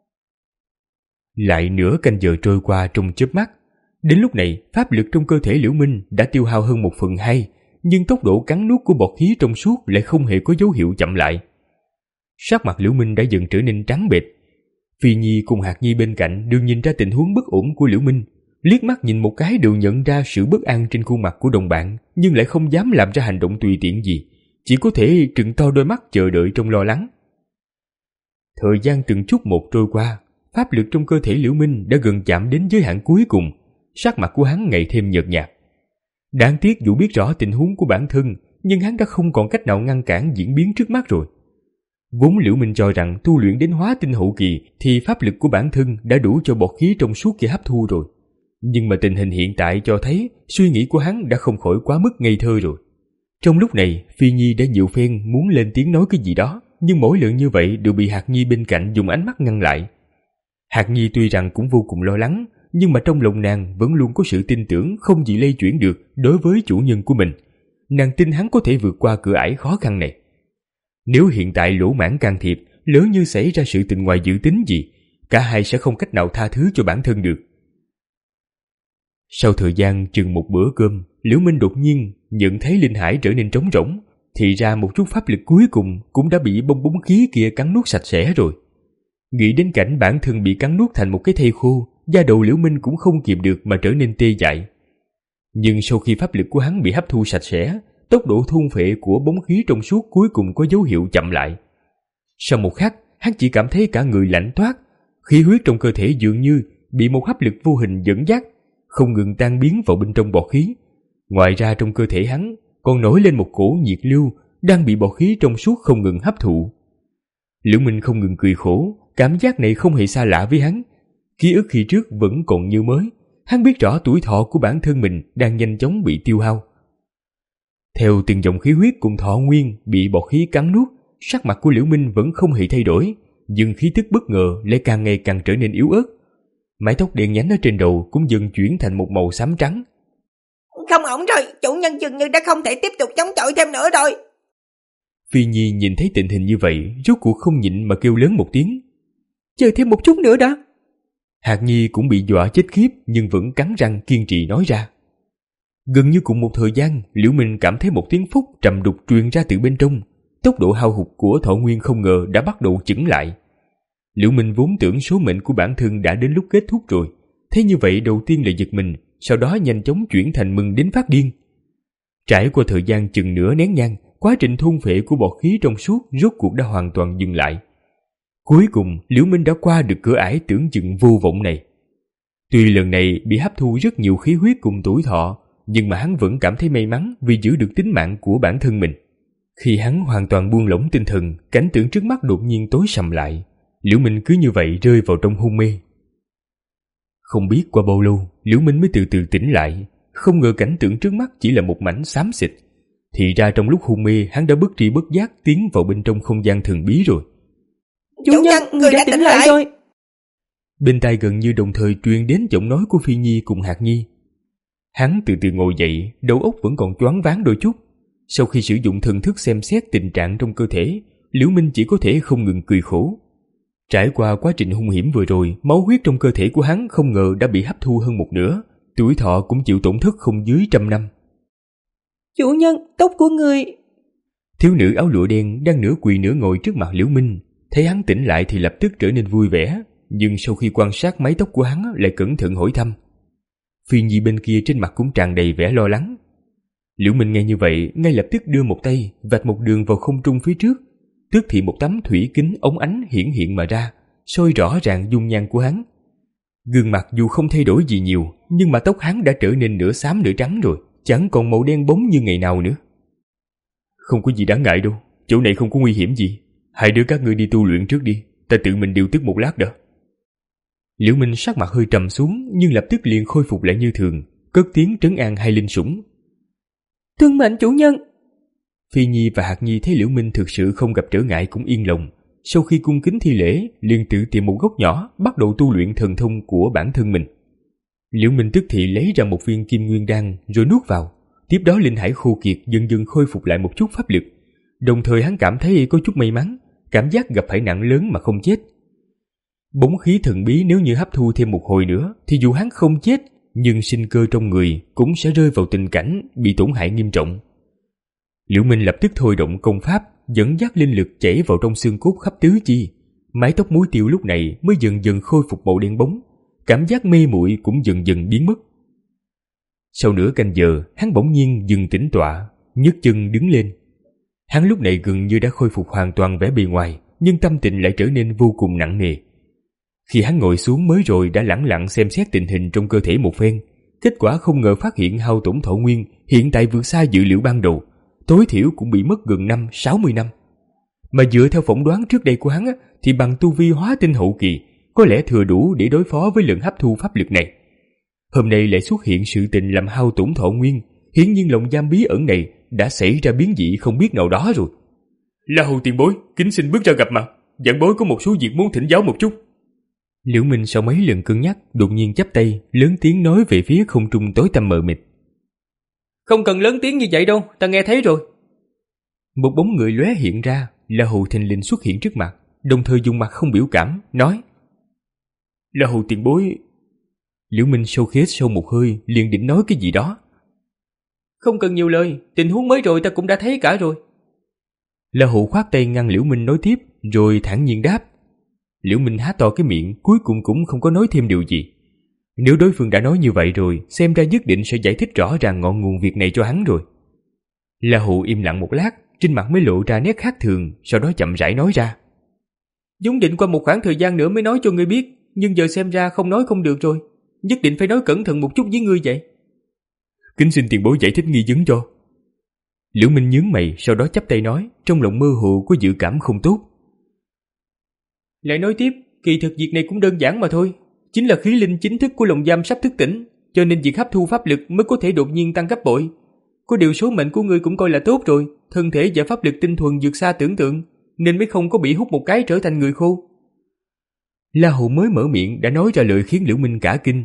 Lại nửa canh giờ trôi qua trong chớp mắt. Đến lúc này, pháp lực trong cơ thể Liễu Minh đã tiêu hao hơn một phần hai, nhưng tốc độ cắn nuốt của bọt khí trong suốt lại không hề có dấu hiệu chậm lại. Sắc mặt Liễu Minh đã dần trở nên trắng bệch. Phi Nhi cùng Hạt Nhi bên cạnh đều nhìn ra tình huống bất ổn của Liễu Minh, liếc mắt nhìn một cái đều nhận ra sự bất an trên khuôn mặt của đồng bạn, nhưng lại không dám làm ra hành động tùy tiện gì, chỉ có thể trừng to đôi mắt chờ đợi trong lo lắng. Thời gian từng chút một trôi qua, pháp lực trong cơ thể Liễu Minh đã gần chạm đến giới hạn cuối cùng, sắc mặt của hắn ngày thêm nhợt nhạt. Đáng tiếc dù biết rõ tình huống của bản thân, nhưng hắn đã không còn cách nào ngăn cản diễn biến trước mắt rồi. Vốn Liễu Minh cho rằng tu luyện đến hóa tinh hậu kỳ thì pháp lực của bản thân đã đủ cho bọt khí trong suốt kia hấp thu rồi. Nhưng mà tình hình hiện tại cho thấy suy nghĩ của hắn đã không khỏi quá mức ngây thơ rồi. Trong lúc này, Phi Nhi đã nhiều phen muốn lên tiếng nói cái gì đó, nhưng mỗi lần như vậy đều bị Hạc Nhi bên cạnh dùng ánh mắt ngăn lại. Hạc Nhi tuy rằng cũng vô cùng lo lắng, nhưng mà trong lòng nàng vẫn luôn có sự tin tưởng không gì lay chuyển được đối với chủ nhân của mình. Nàng tin hắn có thể vượt qua cửa ải khó khăn này. Nếu hiện tại lỗ mãn can thiệp, lỡ như xảy ra sự tình ngoài dự tính gì, cả hai sẽ không cách nào tha thứ cho bản thân được. Sau thời gian chừng một bữa cơm, Liễu Minh đột nhiên nhận thấy linh hải trở nên trống rỗng, thì ra một chút pháp lực cuối cùng cũng đã bị bông bóng khí kia cắn nuốt sạch sẽ rồi. Nghĩ đến cảnh bản thân bị cắn nuốt thành một cái thây khô, da đầu Liễu Minh cũng không kịp được mà trở nên tê dại. Nhưng sau khi pháp lực của hắn bị hấp thu sạch sẽ, tốc độ thôn phệ của bóng khí trong suốt cuối cùng có dấu hiệu chậm lại. Sau một khắc, hắn chỉ cảm thấy cả người lạnh toát, khí huyết trong cơ thể dường như bị một hấp lực vô hình dẫn dắt, không ngừng tan biến vào bên trong bọt khí. Ngoài ra trong cơ thể hắn còn nổi lên một cổ nhiệt lưu đang bị bọt khí trong suốt không ngừng hấp thụ. Liễu Minh không ngừng cười khổ, cảm giác này không hề xa lạ với hắn. Ký ức khi trước vẫn còn như mới, hắn biết rõ tuổi thọ của bản thân mình đang nhanh chóng bị tiêu hao. Theo từng dòng khí huyết cùng thọ nguyên bị bọt khí cắn nuốt, sắc mặt của Liễu Minh vẫn không hề thay đổi, nhưng khí tức bất ngờ lại càng ngày càng trở nên yếu ớt. Mái tóc đen nhánh ở trên đầu cũng dần chuyển thành một màu xám trắng. Không ổn rồi, chủ nhân dường như đã không thể tiếp tục chống chọi thêm nữa rồi. Phi Nhi nhìn thấy tình hình như vậy, rốt cuộc không nhịn mà kêu lớn một tiếng. Chờ thêm một chút nữa đã. Hạc Nhi cũng bị dọa chết khiếp nhưng vẫn cắn răng kiên trì nói ra. Gần như cùng một thời gian, Liễu Minh cảm thấy một tiếng phúc trầm đục truyền ra từ bên trong. Tốc độ hao hụt của thọ nguyên không ngờ đã bắt đầu chững lại. Liễu Minh vốn tưởng số mệnh của bản thân đã đến lúc kết thúc rồi, thế như vậy đầu tiên là giật mình, sau đó nhanh chóng chuyển thành mừng đến phát điên. Trải qua thời gian chừng nửa nén nhang, quá trình thôn phệ của bọt khí trong suốt rốt cuộc đã hoàn toàn dừng lại. Cuối cùng, Liễu Minh đã qua được cửa ải tưởng chừng vô vọng này. Tuy lần này bị hấp thu rất nhiều khí huyết cùng tuổi thọ, nhưng mà hắn vẫn cảm thấy may mắn vì giữ được tính mạng của bản thân mình. Khi hắn hoàn toàn buông lỏng tinh thần, cảnh tượng trước mắt đột nhiên tối sầm lại. Liễu Minh cứ như vậy rơi vào trong hôn mê. Không biết qua bao lâu, Liễu Minh mới từ từ tỉnh lại. Không ngờ cảnh tượng trước mắt chỉ là một mảnh xám xịt. Thì ra trong lúc hôn mê, hắn đã bất tri bất giác tiến vào bên trong không gian thần bí rồi. Chủ nhân, người đã tỉnh lại rồi. Bên tai gần như đồng thời truyền đến giọng nói của Phi Nhi cùng Hạc Nhi. Hắn từ từ ngồi dậy, đầu óc vẫn còn choáng váng đôi chút. Sau khi sử dụng thần thức xem xét tình trạng trong cơ thể, Liễu Minh chỉ có thể không ngừng cười khổ. Trải qua quá trình hung hiểm vừa rồi, máu huyết trong cơ thể của hắn không ngờ đã bị hấp thu hơn một nửa, tuổi thọ cũng chịu tổn thất không dưới trăm năm. Chủ nhân, tóc của người... Thiếu nữ áo lụa đen đang nửa quỳ nửa ngồi trước mặt Liễu Minh, thấy hắn tỉnh lại thì lập tức trở nên vui vẻ, nhưng sau khi quan sát mái tóc của hắn lại cẩn thận hỏi thăm. Phi Nhi bên kia trên mặt cũng tràn đầy vẻ lo lắng. Liễu Minh nghe như vậy, ngay lập tức đưa một tay vạch một đường vào không trung phía trước, tức thì một tấm thủy kính ống ánh hiển hiện mà ra, soi rõ ràng dung nhan của hắn. Gương mặt dù không thay đổi gì nhiều, nhưng mà tóc hắn đã trở nên nửa xám nửa trắng rồi, chẳng còn màu đen bóng như ngày nào nữa. Không có gì đáng ngại đâu, chỗ này không có nguy hiểm gì. Hai đứa các ngươi đi tu luyện trước đi, ta tự mình điều tức một lát đã. Liễu Minh sắc mặt hơi trầm xuống, nhưng lập tức liền khôi phục lại như thường, cất tiếng trấn an hai linh sủng. Tuân mệnh chủ nhân. Phi Nhi và Hạc Nhi thấy Liễu Minh thực sự không gặp trở ngại cũng yên lòng. Sau khi cung kính thi lễ, liền tự tìm một góc nhỏ, bắt đầu tu luyện thần thông của bản thân mình. Liễu Minh tức thì lấy ra một viên kim nguyên đan rồi nuốt vào. Tiếp đó linh hải khô kiệt dần dần khôi phục lại một chút pháp lực. Đồng thời hắn cảm thấy có chút may mắn, cảm giác gặp phải nạn lớn mà không chết. Bóng khí thần bí nếu như hấp thu thêm một hồi nữa thì dù hắn không chết, nhưng sinh cơ trong người cũng sẽ rơi vào tình cảnh bị tổn hại nghiêm trọng. Liễu Minh lập tức thôi động công pháp, dẫn dắt linh lực chảy vào trong xương cốt khắp tứ chi. Mái tóc muối tiêu lúc này mới dần dần khôi phục màu đen bóng, cảm giác mê muội cũng dần dần biến mất. Sau nửa canh giờ, hắn bỗng nhiên dừng tĩnh tọa, nhấc chân đứng lên. Hắn lúc này gần như đã khôi phục hoàn toàn vẻ bề ngoài, nhưng tâm tình lại trở nên vô cùng nặng nề. Khi hắn ngồi xuống mới rồi đã lẳng lặng xem xét tình hình trong cơ thể một phen, kết quả không ngờ phát hiện hao tổn thọ nguyên hiện tại vượt xa dự liệu ban đầu, tối thiểu cũng bị mất gần năm sáu mươi năm. Mà dựa theo phỏng đoán trước đây của hắn á, thì bằng tu vi hóa tinh hậu kỳ, có lẽ thừa đủ để đối phó với lượng hấp thu pháp lực này. Hôm nay lại xuất hiện sự tình làm hao tổn thọ nguyên, hiển nhiên lồng giam bí ẩn này đã xảy ra biến dị không biết nào đó rồi. La Hầu tiền bối, kính xin bước ra gặp mặt, giảng bối có một số việc muốn thỉnh giáo một chút. Liễu Minh sau mấy lần cân nhắc, đột nhiên chắp tay, lớn tiếng nói về phía không trung tối tăm mờ mịt. Không cần lớn tiếng như vậy đâu, ta nghe thấy rồi. Một bóng người lóe hiện ra, La Hầu thình lình xuất hiện trước mặt, đồng thời dùng mặt không biểu cảm, nói: La Hầu tiền bối. Liễu Minh sâu khế sâu một hơi, liền định nói cái gì đó. Không cần nhiều lời, tình huống mới rồi ta cũng đã thấy cả rồi. La Hầu khoát tay ngăn Liễu Minh nói tiếp, rồi thản nhiên đáp. Liễu Minh há to cái miệng, cuối cùng cũng không có nói thêm điều gì. Nếu đối phương đã nói như vậy rồi, xem ra nhất định sẽ giải thích rõ ràng ngọn nguồn việc này cho hắn rồi. La Hầu im lặng một lát, trên mặt mới lộ ra nét khác thường, sau đó chậm rãi nói ra. Vốn định qua một khoảng thời gian nữa mới nói cho ngươi biết, nhưng giờ xem ra không nói không được rồi. Nhất định phải nói cẩn thận một chút với ngươi vậy. Kính xin tiền bối giải thích nghi vấn cho. Liễu Minh nhướng mày, sau đó chắp tay nói, trong lòng mơ hồ có dự cảm không tốt. Lại nói tiếp, kỳ thực việc này cũng đơn giản mà thôi. Chính là khí linh chính thức của lồng giam sắp thức tỉnh, cho nên việc hấp thu pháp lực mới có thể đột nhiên tăng gấp bội. Có điều số mệnh của ngươi cũng coi là tốt rồi, thân thể và pháp lực tinh thuần vượt xa tưởng tượng, nên mới không có bị hút một cái trở thành người khô. La Hầu mới mở miệng đã nói ra lời khiến Liễu Minh cả kinh.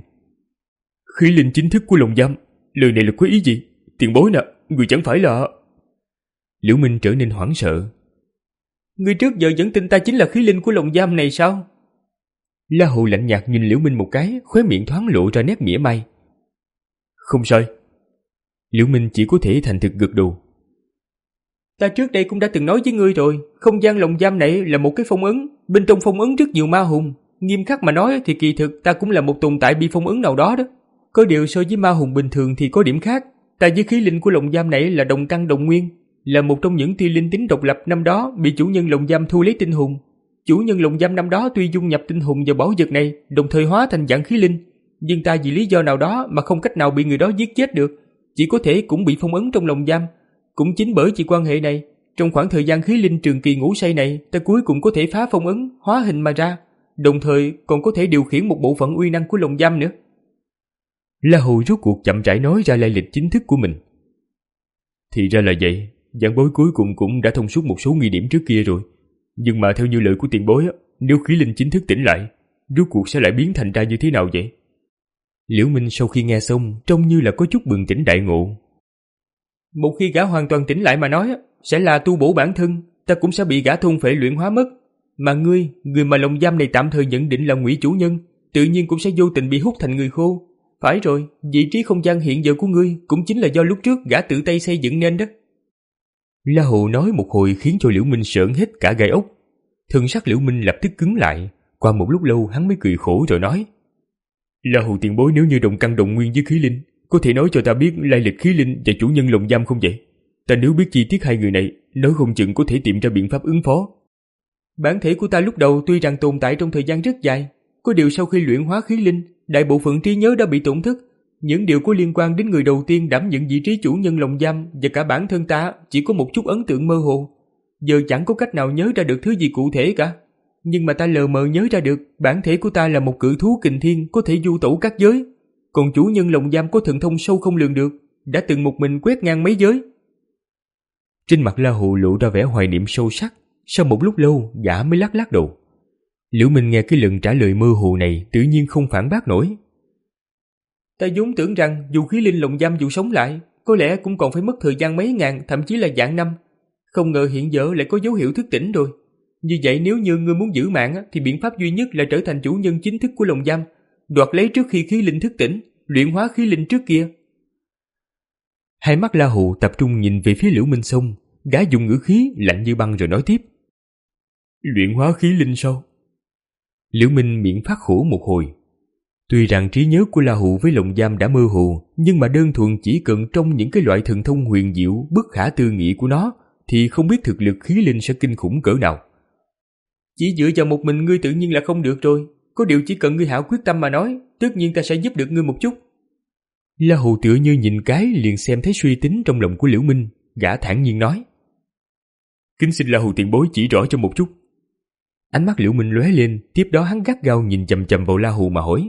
Khí linh chính thức của lồng giam, lời này là có ý gì? Tiền bối nè, người chẳng phải là... Liễu Minh trở nên hoảng sợ. Ngươi trước giờ vẫn tin ta chính là khí linh của lồng giam này sao? La Hầu lạnh nhạt nhìn Liễu Minh một cái, khóe miệng thoáng lộ ra nét mỉa mai. Không sai. Liễu Minh chỉ có thể thành thực gật đầu. Ta trước đây cũng đã từng nói với ngươi rồi, không gian lồng giam này là một cái phong ấn, bên trong phong ấn rất nhiều ma hùng. Nghiêm khắc mà nói thì kỳ thực ta cũng là một tồn tại bị phong ấn nào đó đó. Có điều so với ma hùng bình thường thì có điểm khác. Ta với khí linh của lồng giam này là đồng căn đồng nguyên, là một trong những tia linh tính độc lập năm đó bị chủ nhân lồng giam thu lấy tinh hồn. Chủ nhân lồng giam năm đó tuy dung nhập tinh hồn vào bảo vật này, đồng thời hóa thành dạng khí linh, nhưng ta vì lý do nào đó mà không cách nào bị người đó giết chết được, chỉ có thể cũng bị phong ấn trong lồng giam. Cũng chính bởi chỉ quan hệ này, trong khoảng thời gian khí linh trường kỳ ngủ say này, ta cuối cùng có thể phá phong ấn, hóa hình mà ra, đồng thời còn có thể điều khiển một bộ phận uy năng của lồng giam nữa. La Hầu rốt cuộc chậm rãi nói ra lai lịch chính thức của mình. Thì ra là vậy, giảng bối cuối cùng cũng đã thông suốt một số nghi điểm trước kia rồi. Nhưng mà theo như lời của tiền bối, nếu khí linh chính thức tỉnh lại, rốt cuộc sẽ lại biến thành ra như thế nào vậy? Liễu Minh sau khi nghe xong, trông như là có chút bừng tỉnh đại ngộ. Một khi gã hoàn toàn tỉnh lại mà nói, sẽ là tu bổ bản thân, ta cũng sẽ bị gã thôn phệ luyện hóa mất. Mà ngươi, người mà lồng giam này tạm thời nhận định là ngụy chủ nhân, tự nhiên cũng sẽ vô tình bị hút thành người khô. Phải rồi, vị trí không gian hiện giờ của ngươi cũng chính là do lúc trước gã tự tay xây dựng nên đó. La Hầu nói một hồi khiến cho Liễu Minh sởn hết cả gai ốc. Thân sắc Liễu Minh lập tức cứng lại. Qua một lúc lâu hắn mới cười khổ rồi nói: La Hầu tiền bối nếu như đồng căn đồng nguyên với khí linh, có thể nói cho ta biết lai lịch khí linh và chủ nhân lồng giam không vậy? Ta nếu biết chi tiết hai người này, nói không chừng có thể tìm ra biện pháp ứng phó. Bản thể của ta lúc đầu tuy rằng tồn tại trong thời gian rất dài, có điều sau khi luyện hóa khí linh, đại bộ phận trí nhớ đã bị tổn thất. Những điều có liên quan đến người đầu tiên đảm nhận vị trí chủ nhân lồng giam và cả bản thân ta chỉ có một chút ấn tượng mơ hồ. Giờ chẳng có cách nào nhớ ra được thứ gì cụ thể cả. Nhưng mà ta lờ mờ nhớ ra được bản thể của ta là một cự thú kình thiên có thể du tẩu các giới. Còn chủ nhân lồng giam có thần thông sâu không lường được, đã từng một mình quét ngang mấy giới. Trên mặt La Hầu lộ ra vẻ hoài niệm sâu sắc. Sau một lúc lâu gã mới lắc lắc đầu. Liễu Minh nghe cái lần trả lời mơ hồ này tự nhiên không phản bác nổi. Ta vốn tưởng rằng dù khí linh lồng giam dù sống lại, có lẽ cũng còn phải mất thời gian mấy ngàn, thậm chí là vạn năm. Không ngờ hiện giờ lại có dấu hiệu thức tỉnh rồi. Như vậy nếu như ngươi muốn giữ mạng thì biện pháp duy nhất là trở thành chủ nhân chính thức của lồng giam, đoạt lấy trước khi khí linh thức tỉnh, luyện hóa khí linh trước kia. Hai mắt La Hầu tập trung nhìn về phía Liễu Minh xong, gã dùng ngữ khí lạnh như băng rồi nói tiếp. Luyện hóa khí linh sao? Liễu Minh miệng phát khổ một hồi. Tuy rằng trí nhớ của La Hầu với lồng giam đã mơ hồ, nhưng mà đơn thuần chỉ cần trong những cái loại thần thông huyền diệu bất khả tư nghị của nó thì không biết thực lực khí linh sẽ kinh khủng cỡ nào. Chỉ dựa vào một mình ngươi tự nhiên là không được rồi. Có điều chỉ cần ngươi hảo quyết tâm mà nói, tất nhiên ta sẽ giúp được ngươi một chút. La Hầu tựa như nhìn cái liền xem thấy suy tính trong lòng của Liễu Minh, gã thản nhiên nói. Kính xin La Hầu tiền bối chỉ rõ cho một chút. Ánh mắt Liễu Minh lóe lên, tiếp đó hắn gắt gao nhìn chằm chằm vào La Hầu mà hỏi.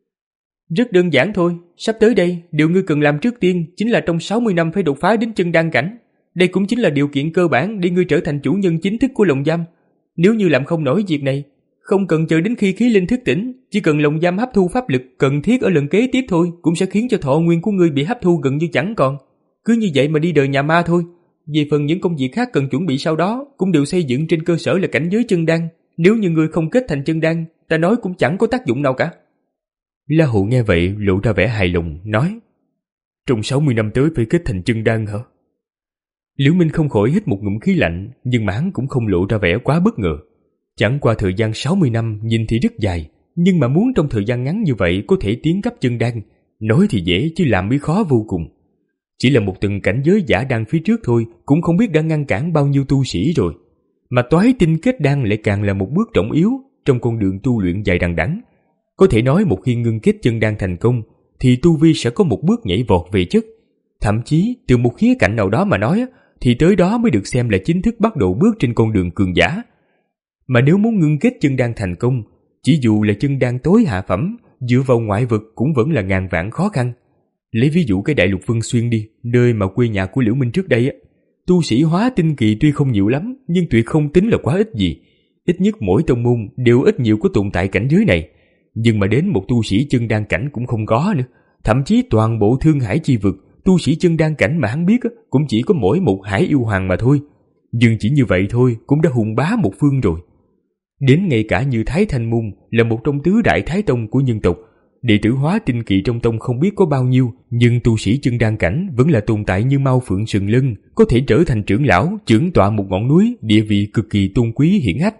Rất đơn giản thôi, sắp tới đây, điều ngươi cần làm trước tiên chính là trong sáu mươi năm phải đột phá đến chân đan cảnh. Đây cũng chính là điều kiện cơ bản để ngươi trở thành chủ nhân chính thức của lồng giam. Nếu như làm không nổi việc này, không cần chờ đến khi khí linh thức tỉnh, chỉ cần lồng giam hấp thu pháp lực cần thiết ở lần kế tiếp thôi, cũng sẽ khiến cho thọ nguyên của ngươi bị hấp thu gần như chẳng còn. Cứ như vậy mà đi đời nhà ma thôi. Về phần những công việc khác cần chuẩn bị sau đó, cũng đều xây dựng trên cơ sở là cảnh giới chân đan. Nếu như ngươi không kết thành chân đan, ta nói cũng chẳng có tác dụng nào cả. La Hầu nghe vậy lộ ra vẻ hài lòng, nói. Trong sáu mươi năm tới phải kết thành chân đan hả? Liễu Minh không khỏi hít một ngụm khí lạnh, nhưng mà hắn cũng không lộ ra vẻ quá bất ngờ. Chẳng qua thời gian sáu mươi năm nhìn thì rất dài, nhưng mà muốn trong thời gian ngắn như vậy có thể tiến cấp chân đan, nói thì dễ chứ làm mới khó vô cùng. Chỉ là một từng cảnh giới giả đan phía trước thôi cũng không biết đã ngăn cản bao nhiêu tu sĩ rồi. Mà toái tinh kết đan lại càng là một bước trọng yếu trong con đường tu luyện dài đằng đẵng. Có thể nói một khi ngưng kết chân đan thành công thì tu vi sẽ có một bước nhảy vọt về chất. Thậm chí từ một khía cạnh nào đó mà nói thì tới đó mới được xem là chính thức bắt đầu bước trên con đường cường giả. Mà nếu muốn ngưng kết chân đan thành công, chỉ dù là chân đan tối hạ phẩm, dựa vào ngoại vực cũng vẫn là ngàn vạn khó khăn. Lấy ví dụ cái đại lục Vân Xuyên đi, nơi mà quê nhà của Liễu Minh trước đây á, tu sĩ hóa tinh kỳ tuy không nhiều lắm, nhưng tuyệt không tính là quá ít gì. Ít nhất mỗi tông môn đều ít nhiều có tồn tại cảnh giới này. Nhưng mà đến một tu sĩ chân đan cảnh cũng không có nữa. Thậm chí toàn bộ Thương Hải chi vực, tu sĩ chân đan cảnh mà hắn biết cũng chỉ có mỗi một Hải Yêu Hoàng mà thôi. Nhưng chỉ như vậy thôi cũng đã hùng bá một phương rồi. Đến ngay cả như Thái Thanh Môn là một trong tứ đại thái tông của nhân tộc, đệ tử hóa tinh kỳ trong tông không biết có bao nhiêu, nhưng tu sĩ chân đan cảnh vẫn là tồn tại như Mao Phượng Sừng Lân, có thể trở thành trưởng lão, trưởng tọa một ngọn núi, địa vị cực kỳ tôn quý hiển hách.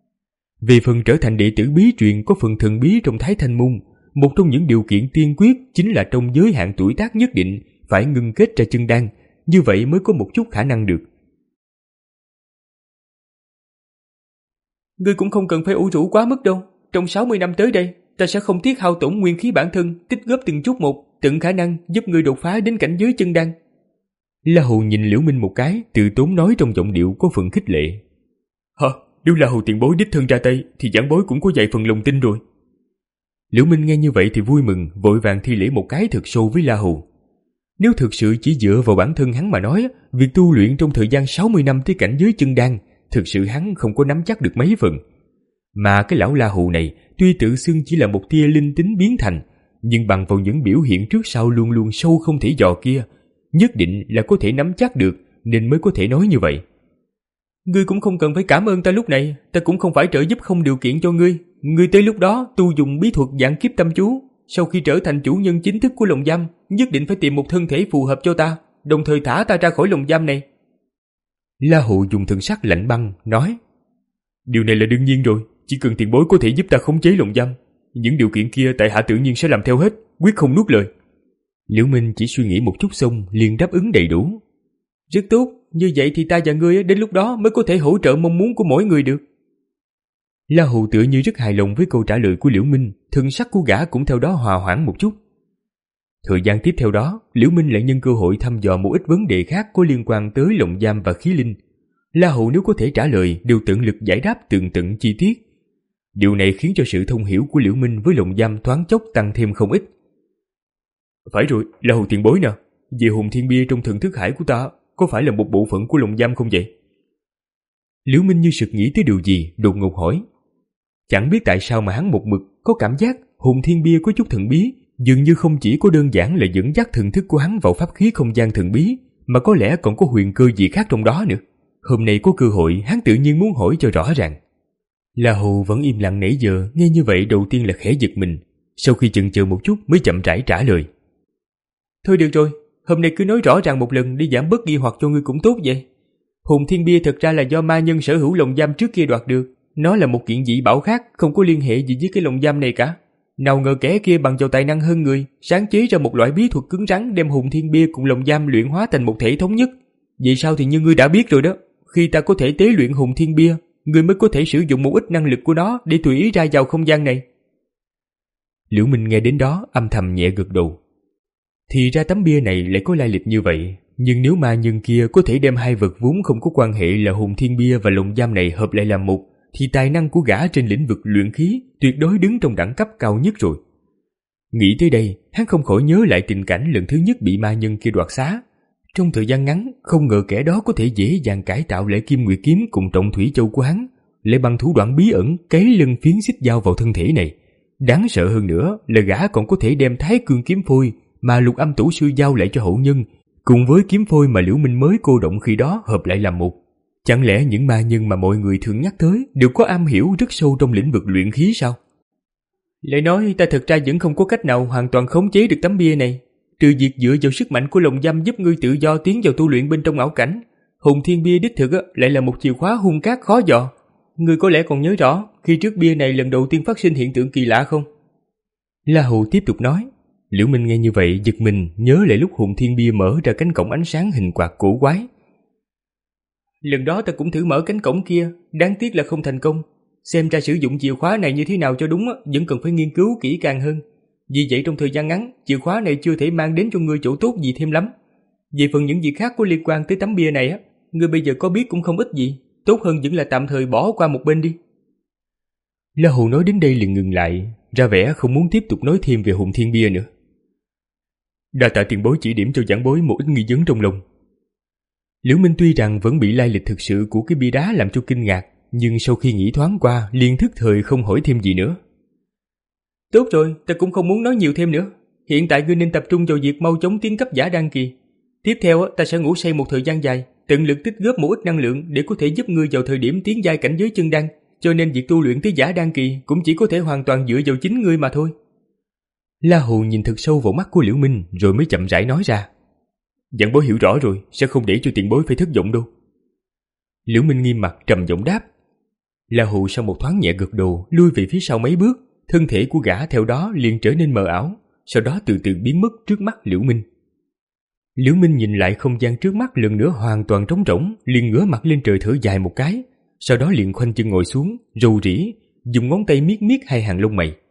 Về phần trở thành đệ tử bí truyền có phần thần bí trong Thái Thanh Môn, một trong những điều kiện tiên quyết chính là trong giới hạn tuổi tác nhất định phải ngưng kết ra chân đan, như vậy mới có một chút khả năng được. Ngươi cũng không cần phải ủ rũ quá mức đâu. Trong sáu mươi năm tới đây, ta sẽ không tiếc hao tổn nguyên khí bản thân, tích góp từng chút một, tận khả năng giúp ngươi đột phá đến cảnh giới chân đan. La Hầu nhìn Liễu Minh một cái, từ tốn nói trong giọng điệu có phần khích lệ. Hả? Nếu La Hầu tiền bối đích thân ra tay, thì giảng bối cũng có vài phần lòng tin rồi. Liễu Minh nghe như vậy thì vui mừng, vội vàng thi lễ một cái thật sâu với La Hầu. Nếu thực sự chỉ dựa vào bản thân hắn mà nói, việc tu luyện trong thời gian sáu mươi năm tới cảnh giới chân đan, thực sự hắn không có nắm chắc được mấy phần. Mà cái lão La Hầu này, tuy tự xưng chỉ là một tia linh tính biến thành, nhưng bằng vào những biểu hiện trước sau luôn luôn sâu không thể dò kia, nhất định là có thể nắm chắc được, nên mới có thể nói như vậy. Ngươi cũng không cần phải cảm ơn ta lúc này, ta cũng không phải trợ giúp không điều kiện cho ngươi. Ngươi tới lúc đó tu dùng bí thuật vạn kiếp tâm chú, sau khi trở thành chủ nhân chính thức của lồng giam, nhất định phải tìm một thân thể phù hợp cho ta, đồng thời thả ta ra khỏi lồng giam này. La Hầu dùng thần sắc lạnh băng, nói. Điều này là đương nhiên rồi, chỉ cần tiền bối có thể giúp ta khống chế lồng giam. Những điều kiện kia tại hạ tự nhiên sẽ làm theo hết, quyết không nuốt lời. Liễu Minh chỉ suy nghĩ một chút xong liền đáp ứng đầy đủ. Rất tốt, như vậy thì ta và ngươi đến lúc đó mới có thể hỗ trợ mong muốn của mỗi người được. La Hầu tựa như rất hài lòng với câu trả lời của Liễu Minh, thần sắc của gã cũng theo đó hòa hoãn một chút. Thời gian tiếp theo đó, Liễu Minh lại nhân cơ hội thăm dò một ít vấn đề khác có liên quan tới lồng giam và khí linh. La Hầu nếu có thể trả lời đều tận lực giải đáp tường tận chi tiết. Điều này khiến cho sự thông hiểu của Liễu Minh với lồng giam thoáng chốc tăng thêm không ít. Phải rồi, La Hầu tiền bối nè, về hồn thiên bia trong thần thức hải của ta có phải là một bộ phận của lồng giam không vậy? Liễu Minh như sực nghĩ tới điều gì, đột ngột hỏi. Chẳng biết tại sao mà hắn một mực có cảm giác hồn thiên bia có chút thần bí, dường như không chỉ có đơn giản là dẫn dắt thần thức của hắn vào pháp khí không gian thần bí, mà có lẽ còn có huyền cơ gì khác trong đó nữa. Hôm nay có cơ hội, hắn tự nhiên muốn hỏi cho rõ ràng. La Hầu vẫn im lặng nãy giờ, nghe như vậy đầu tiên là khẽ giật mình, sau khi chần chừ một chút mới chậm rãi trả lời. Thôi được rồi, hôm nay cứ nói rõ ràng một lần để giảm bớt nghi hoặc cho ngươi cũng tốt vậy. Hồn thiên bia thật ra là do ma nhân sở hữu lồng giam trước kia đoạt được. Nó là một kiện dị bảo khác, không có liên hệ gì với cái lồng giam này cả. Nào ngờ kẻ kia bằng vào tài năng hơn người, sáng chế ra một loại bí thuật cứng rắn đem hồn thiên bia cùng lồng giam luyện hóa thành một thể thống nhất. Vậy sao thì như ngươi đã biết rồi đó, khi ta có thể tế luyện hồn thiên bia, ngươi mới có thể sử dụng một ít năng lực của nó để tùy ý ra vào không gian này. Liễu Minh nghe đến đó âm thầm nhẹ gật đầu. Thì ra tấm bia này lại có lai lịch như vậy, nhưng nếu ma nhân kia có thể đem hai vật vốn không có quan hệ là hồn thiên bia và lồng giam này hợp lại làm một, thì tài năng của gã trên lĩnh vực luyện khí tuyệt đối đứng trong đẳng cấp cao nhất rồi. Nghĩ tới đây, hắn không khỏi nhớ lại tình cảnh lần thứ nhất bị ma nhân kia đoạt xá. Trong thời gian ngắn, không ngờ kẻ đó có thể dễ dàng cải tạo lại Kim Nguyệt kiếm cùng Trọng Thủy Châu của hắn, lại bằng thủ đoạn bí ẩn cấy lưng phiến xích dao vào thân thể này. Đáng sợ hơn nữa là gã còn có thể đem Thái Cương kiếm phôi mà Lục Âm Tổ sư giao lại cho hậu nhân, cùng với kiếm phôi mà Liễu Minh mới cô động khi đó hợp lại làm một. Chẳng lẽ những ma nhân mà mọi người thường nhắc tới đều có am hiểu rất sâu trong lĩnh vực luyện khí sao? Lại nói ta thực ra vẫn không có cách nào hoàn toàn khống chế được tấm bia này, trừ việc dựa vào sức mạnh của lồng giam giúp ngươi tự do tiến vào tu luyện bên trong ảo cảnh. Hồn thiên bia đích thực lại là một chìa khóa hung cát khó dò. Ngươi có lẽ còn nhớ rõ khi trước bia này lần đầu tiên phát sinh hiện tượng kỳ lạ không? La Hầu tiếp tục nói. Liễu Minh nghe như vậy giật mình, nhớ lại lúc hồn thiên bia mở ra cánh cổng ánh sáng hình quạt cổ quái. Lần đó ta cũng thử mở cánh cổng kia, đáng tiếc là không thành công. Xem ra sử dụng chìa khóa này như thế nào cho đúng vẫn cần phải nghiên cứu kỹ càng hơn. Vì vậy trong thời gian ngắn, chìa khóa này chưa thể mang đến cho ngươi chỗ tốt gì thêm lắm. Về phần những việc khác có liên quan tới tấm bia này á, ngươi bây giờ có biết cũng không ít gì, tốt hơn vẫn là tạm thời bỏ qua một bên đi. La Hầu nói đến đây liền ngừng lại, ra vẻ không muốn tiếp tục nói thêm về hồn thiên bia nữa. Đa tạ tiền bối chỉ điểm cho giảng bối một ít nghi vấn trong lòng. Liễu Minh tuy rằng vẫn bị lai lịch thực sự của cái bia đá làm cho kinh ngạc, nhưng sau khi nghĩ thoáng qua liền thức thời không hỏi thêm gì nữa. Tốt rồi, ta cũng không muốn nói nhiều thêm nữa. Hiện tại ngươi nên tập trung vào việc mau chóng tiến cấp giả đan kỳ. Tiếp theo ta sẽ ngủ say một thời gian dài, tận lực tích góp một ít năng lượng để có thể giúp ngươi vào thời điểm tiến giai cảnh giới chân đan. Cho nên việc tu luyện tới giả đan kỳ cũng chỉ có thể hoàn toàn dựa vào chính ngươi mà thôi. La Hầu nhìn thật sâu vào mắt của Liễu Minh rồi mới chậm rãi nói ra. Giảng bối hiểu rõ rồi, sẽ không để cho tiền bối phải thất vọng đâu. Liễu Minh nghiêm mặt trầm giọng đáp. La Hầu sau một thoáng nhẹ gật đầu, lui về phía sau mấy bước, thân thể của gã theo đó liền trở nên mờ ảo, sau đó từ từ biến mất trước mắt Liễu Minh. Liễu Minh nhìn lại không gian trước mắt lần nữa hoàn toàn trống rỗng, liền ngửa mặt lên trời thở dài một cái, sau đó liền khoanh chân ngồi xuống, rầu rĩ, dùng ngón tay miết miết hai hàng lông mày.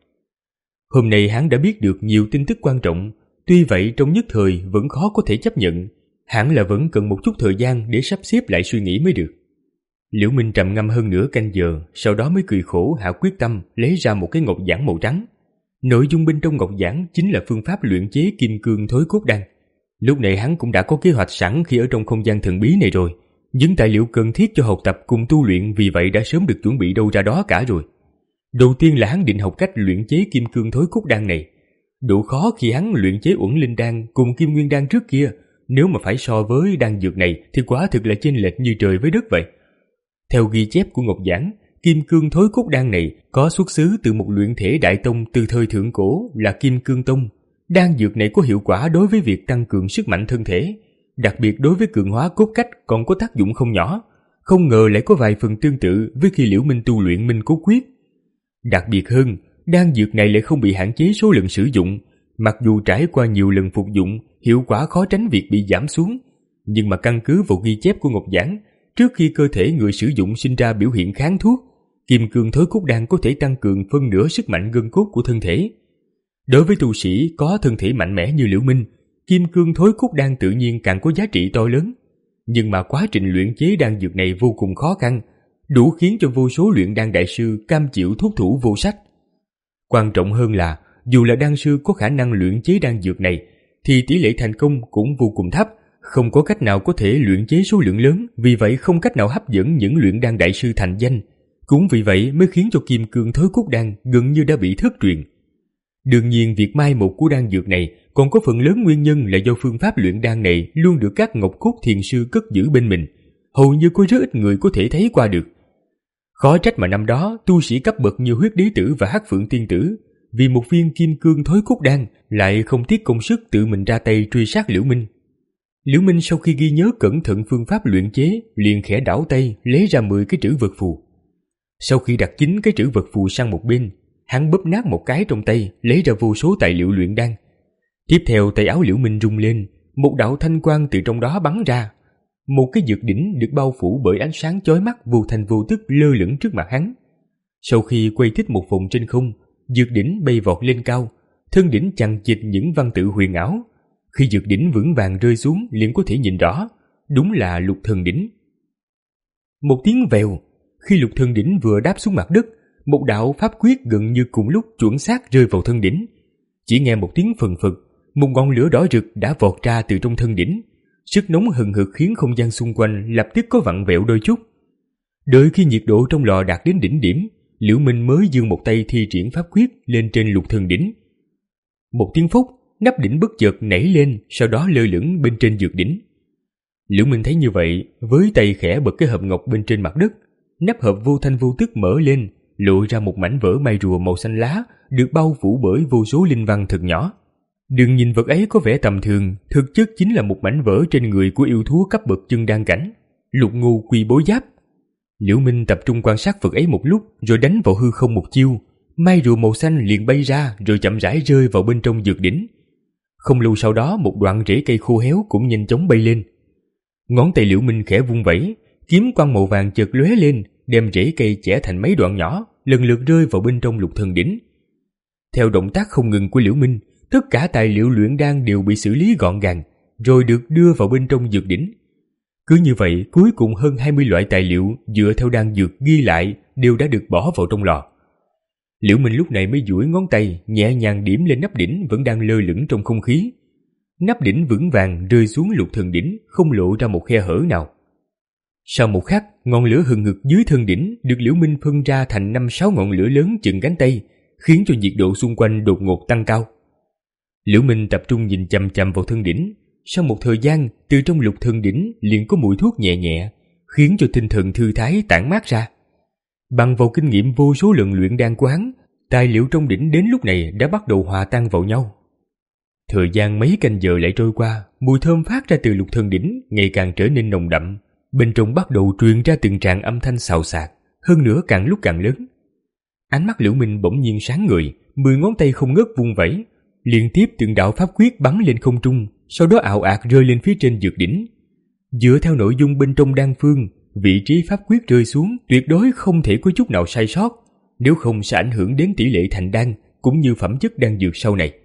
Hôm nay hắn đã biết được nhiều tin tức quan trọng, tuy vậy trong nhất thời vẫn khó có thể chấp nhận, hẳn là vẫn cần một chút thời gian để sắp xếp lại suy nghĩ mới được. Liễu Minh trầm ngâm hơn nửa canh giờ, sau đó mới cười khổ hạ quyết tâm lấy ra một cái ngọc giản màu trắng. Nội dung bên trong ngọc giản chính là phương pháp luyện chế kim cương thối cốt đan. Lúc này hắn cũng đã có kế hoạch sẵn khi ở trong không gian thần bí này rồi, những tài liệu cần thiết cho học tập cùng tu luyện vì vậy đã sớm được chuẩn bị đâu ra đó cả rồi. Đầu tiên là hắn định học cách luyện chế kim cương thối cốt đan này. Độ khó khi hắn luyện chế uẩn linh đan cùng kim nguyên đan trước kia, nếu mà phải so với đan dược này thì quả thực là chênh lệch như trời với đất vậy. Theo ghi chép của ngọc giản, kim cương thối cốt đan này có xuất xứ từ một luyện thể đại tông từ thời thượng cổ là Kim Cương Tông. Đan dược này có hiệu quả đối với việc tăng cường sức mạnh thân thể, đặc biệt đối với cường hóa cốt cách còn có tác dụng không nhỏ. Không ngờ lại có vài phần tương tự với khi Liễu Minh tu luyện Minh Cốt Quyết. Đặc biệt hơn, đan dược này lại không bị hạn chế số lần sử dụng, mặc dù trải qua nhiều lần phục dụng, hiệu quả khó tránh việc bị giảm xuống, nhưng mà căn cứ vào ghi chép của ngọc giản, trước khi cơ thể người sử dụng sinh ra biểu hiện kháng thuốc, kim cương thối cốt đan có thể tăng cường phân nửa sức mạnh gân cốt của thân thể. Đối với tu sĩ có thân thể mạnh mẽ như Liễu Minh, kim cương thối cốt đan tự nhiên càng có giá trị to lớn. Nhưng mà quá trình luyện chế đan dược này vô cùng khó khăn, đủ khiến cho vô số luyện đan đại sư cam chịu thuốc thủ vô sách. Quan trọng hơn là, dù là đan sư có khả năng luyện chế đan dược này, thì tỷ lệ thành công cũng vô cùng thấp, không có cách nào có thể luyện chế số lượng lớn, vì vậy không cách nào hấp dẫn những luyện đan đại sư thành danh. Cũng vì vậy mới khiến cho kim cương thối cốt đan gần như đã bị thất truyền. Đương nhiên việc mai một của đan dược này còn có phần lớn nguyên nhân là do phương pháp luyện đan này luôn được các ngọc cốt thiền sư cất giữ bên mình, hầu như có rất ít người có thể thấy qua được. Khó trách mà năm đó tu sĩ cấp bậc như Huyết Đế Tử và Hắc Phượng Tiên Tử vì một viên kim cương thối cốt đan lại không tiếc công sức tự mình ra tay truy sát Liễu Minh. Liễu Minh sau khi ghi nhớ cẩn thận phương pháp luyện chế, liền khẽ đảo tay lấy ra mười cái trữ vật phù. Sau khi đặt chín cái trữ vật phù sang một bên, hắn bóp nát một cái trong tay, lấy ra vô số tài liệu luyện đan. Tiếp theo tay áo Liễu Minh rung lên, một đạo thanh quang từ trong đó bắn ra. Một cái dược đỉnh được bao phủ bởi ánh sáng chói mắt vô thành vô tức lơ lửng trước mặt hắn. Sau khi quay thích một vòng trên không, dược đỉnh bay vọt lên cao, thân đỉnh chằng chịt những văn tự huyền ảo. Khi dược đỉnh vững vàng rơi xuống liền có thể nhìn rõ, đúng là lục thần đỉnh. Một tiếng vèo, khi lục thần đỉnh vừa đáp xuống mặt đất, một đạo pháp quyết gần như cùng lúc chuẩn xác rơi vào thân đỉnh. Chỉ nghe một tiếng phần phật, một ngọn lửa đỏ rực đã vọt ra từ trong thân đỉnh. Sức nóng hừng hực khiến không gian xung quanh lập tức có vặn vẹo đôi chút. Đợi khi nhiệt độ trong lò đạt đến đỉnh điểm, Liễu Minh mới giương một tay thi triển pháp quyết lên trên lục thần đỉnh. Một tiếng phốc, nắp đỉnh bất chợt nảy lên, sau đó lơ lửng bên trên dược đỉnh. Liễu Minh thấy như vậy, với tay khẽ bật cái hộp ngọc bên trên mặt đất, nắp hộp vô thanh vô tức mở lên, lộ ra một mảnh vỡ mai rùa màu xanh lá, được bao phủ bởi vô số linh văn thật nhỏ. Đừng nhìn vật ấy có vẻ tầm thường, thực chất chính là một mảnh vỡ trên người của yêu thú cấp bậc chân đan cảnh, Lục Ngô Quy Bối Giáp. Liễu Minh tập trung quan sát vật ấy một lúc, rồi đánh vào hư không một chiêu, mai rùa màu xanh liền bay ra, rồi chậm rãi rơi vào bên trong dược đỉnh. Không lâu sau đó, một đoạn rễ cây khô héo cũng nhanh chóng bay lên. Ngón tay Liễu Minh khẽ vung vẩy, kiếm quang màu vàng chợt lóe lên, đem rễ cây chẻ thành mấy đoạn nhỏ, lần lượt rơi vào bên trong lục thần đỉnh. Theo động tác không ngừng của Liễu Minh, tất cả tài liệu luyện đan đều bị xử lý gọn gàng, rồi được đưa vào bên trong dược đỉnh. Cứ như vậy, cuối cùng hơn hai mươi loại tài liệu dựa theo đan dược ghi lại đều đã được bỏ vào trong lò. Liễu Minh lúc này mới duỗi ngón tay, nhẹ nhàng điểm lên nắp đỉnh vẫn đang lơ lửng trong không khí. Nắp đỉnh vững vàng rơi xuống lục thần đỉnh, không lộ ra một khe hở nào. Sau một khắc, ngọn lửa hừng hực dưới thân đỉnh được Liễu Minh phân ra thành năm sáu ngọn lửa lớn chừng cánh tay, khiến cho nhiệt độ xung quanh đột ngột tăng cao. Liễu Minh tập trung nhìn chằm chằm vào thân đỉnh. Sau một thời gian, từ trong lục thần đỉnh liền có mùi thuốc nhẹ nhẹ, khiến cho tinh thần thư thái tản mát ra. Bằng vào kinh nghiệm vô số lần luyện đan của hắn, tài liệu trong đỉnh đến lúc này đã bắt đầu hòa tan vào nhau. Thời gian mấy canh giờ lại trôi qua, mùi thơm phát ra từ lục thần đỉnh ngày càng trở nên nồng đậm, bên trong bắt đầu truyền ra từng tràng âm thanh xào xạc, hơn nữa càng lúc càng lớn. Ánh mắt Liễu Minh bỗng nhiên sáng ngời, mười ngón tay không ngớt vung vẩy, liên tiếp từng đạo pháp quyết bắn lên không trung, sau đó ào ạt rơi lên phía trên dược đỉnh. Dựa theo nội dung bên trong đan phương, vị trí pháp quyết rơi xuống tuyệt đối không thể có chút nào sai sót, nếu không sẽ ảnh hưởng đến tỷ lệ thành đan cũng như phẩm chất đan dược sau này.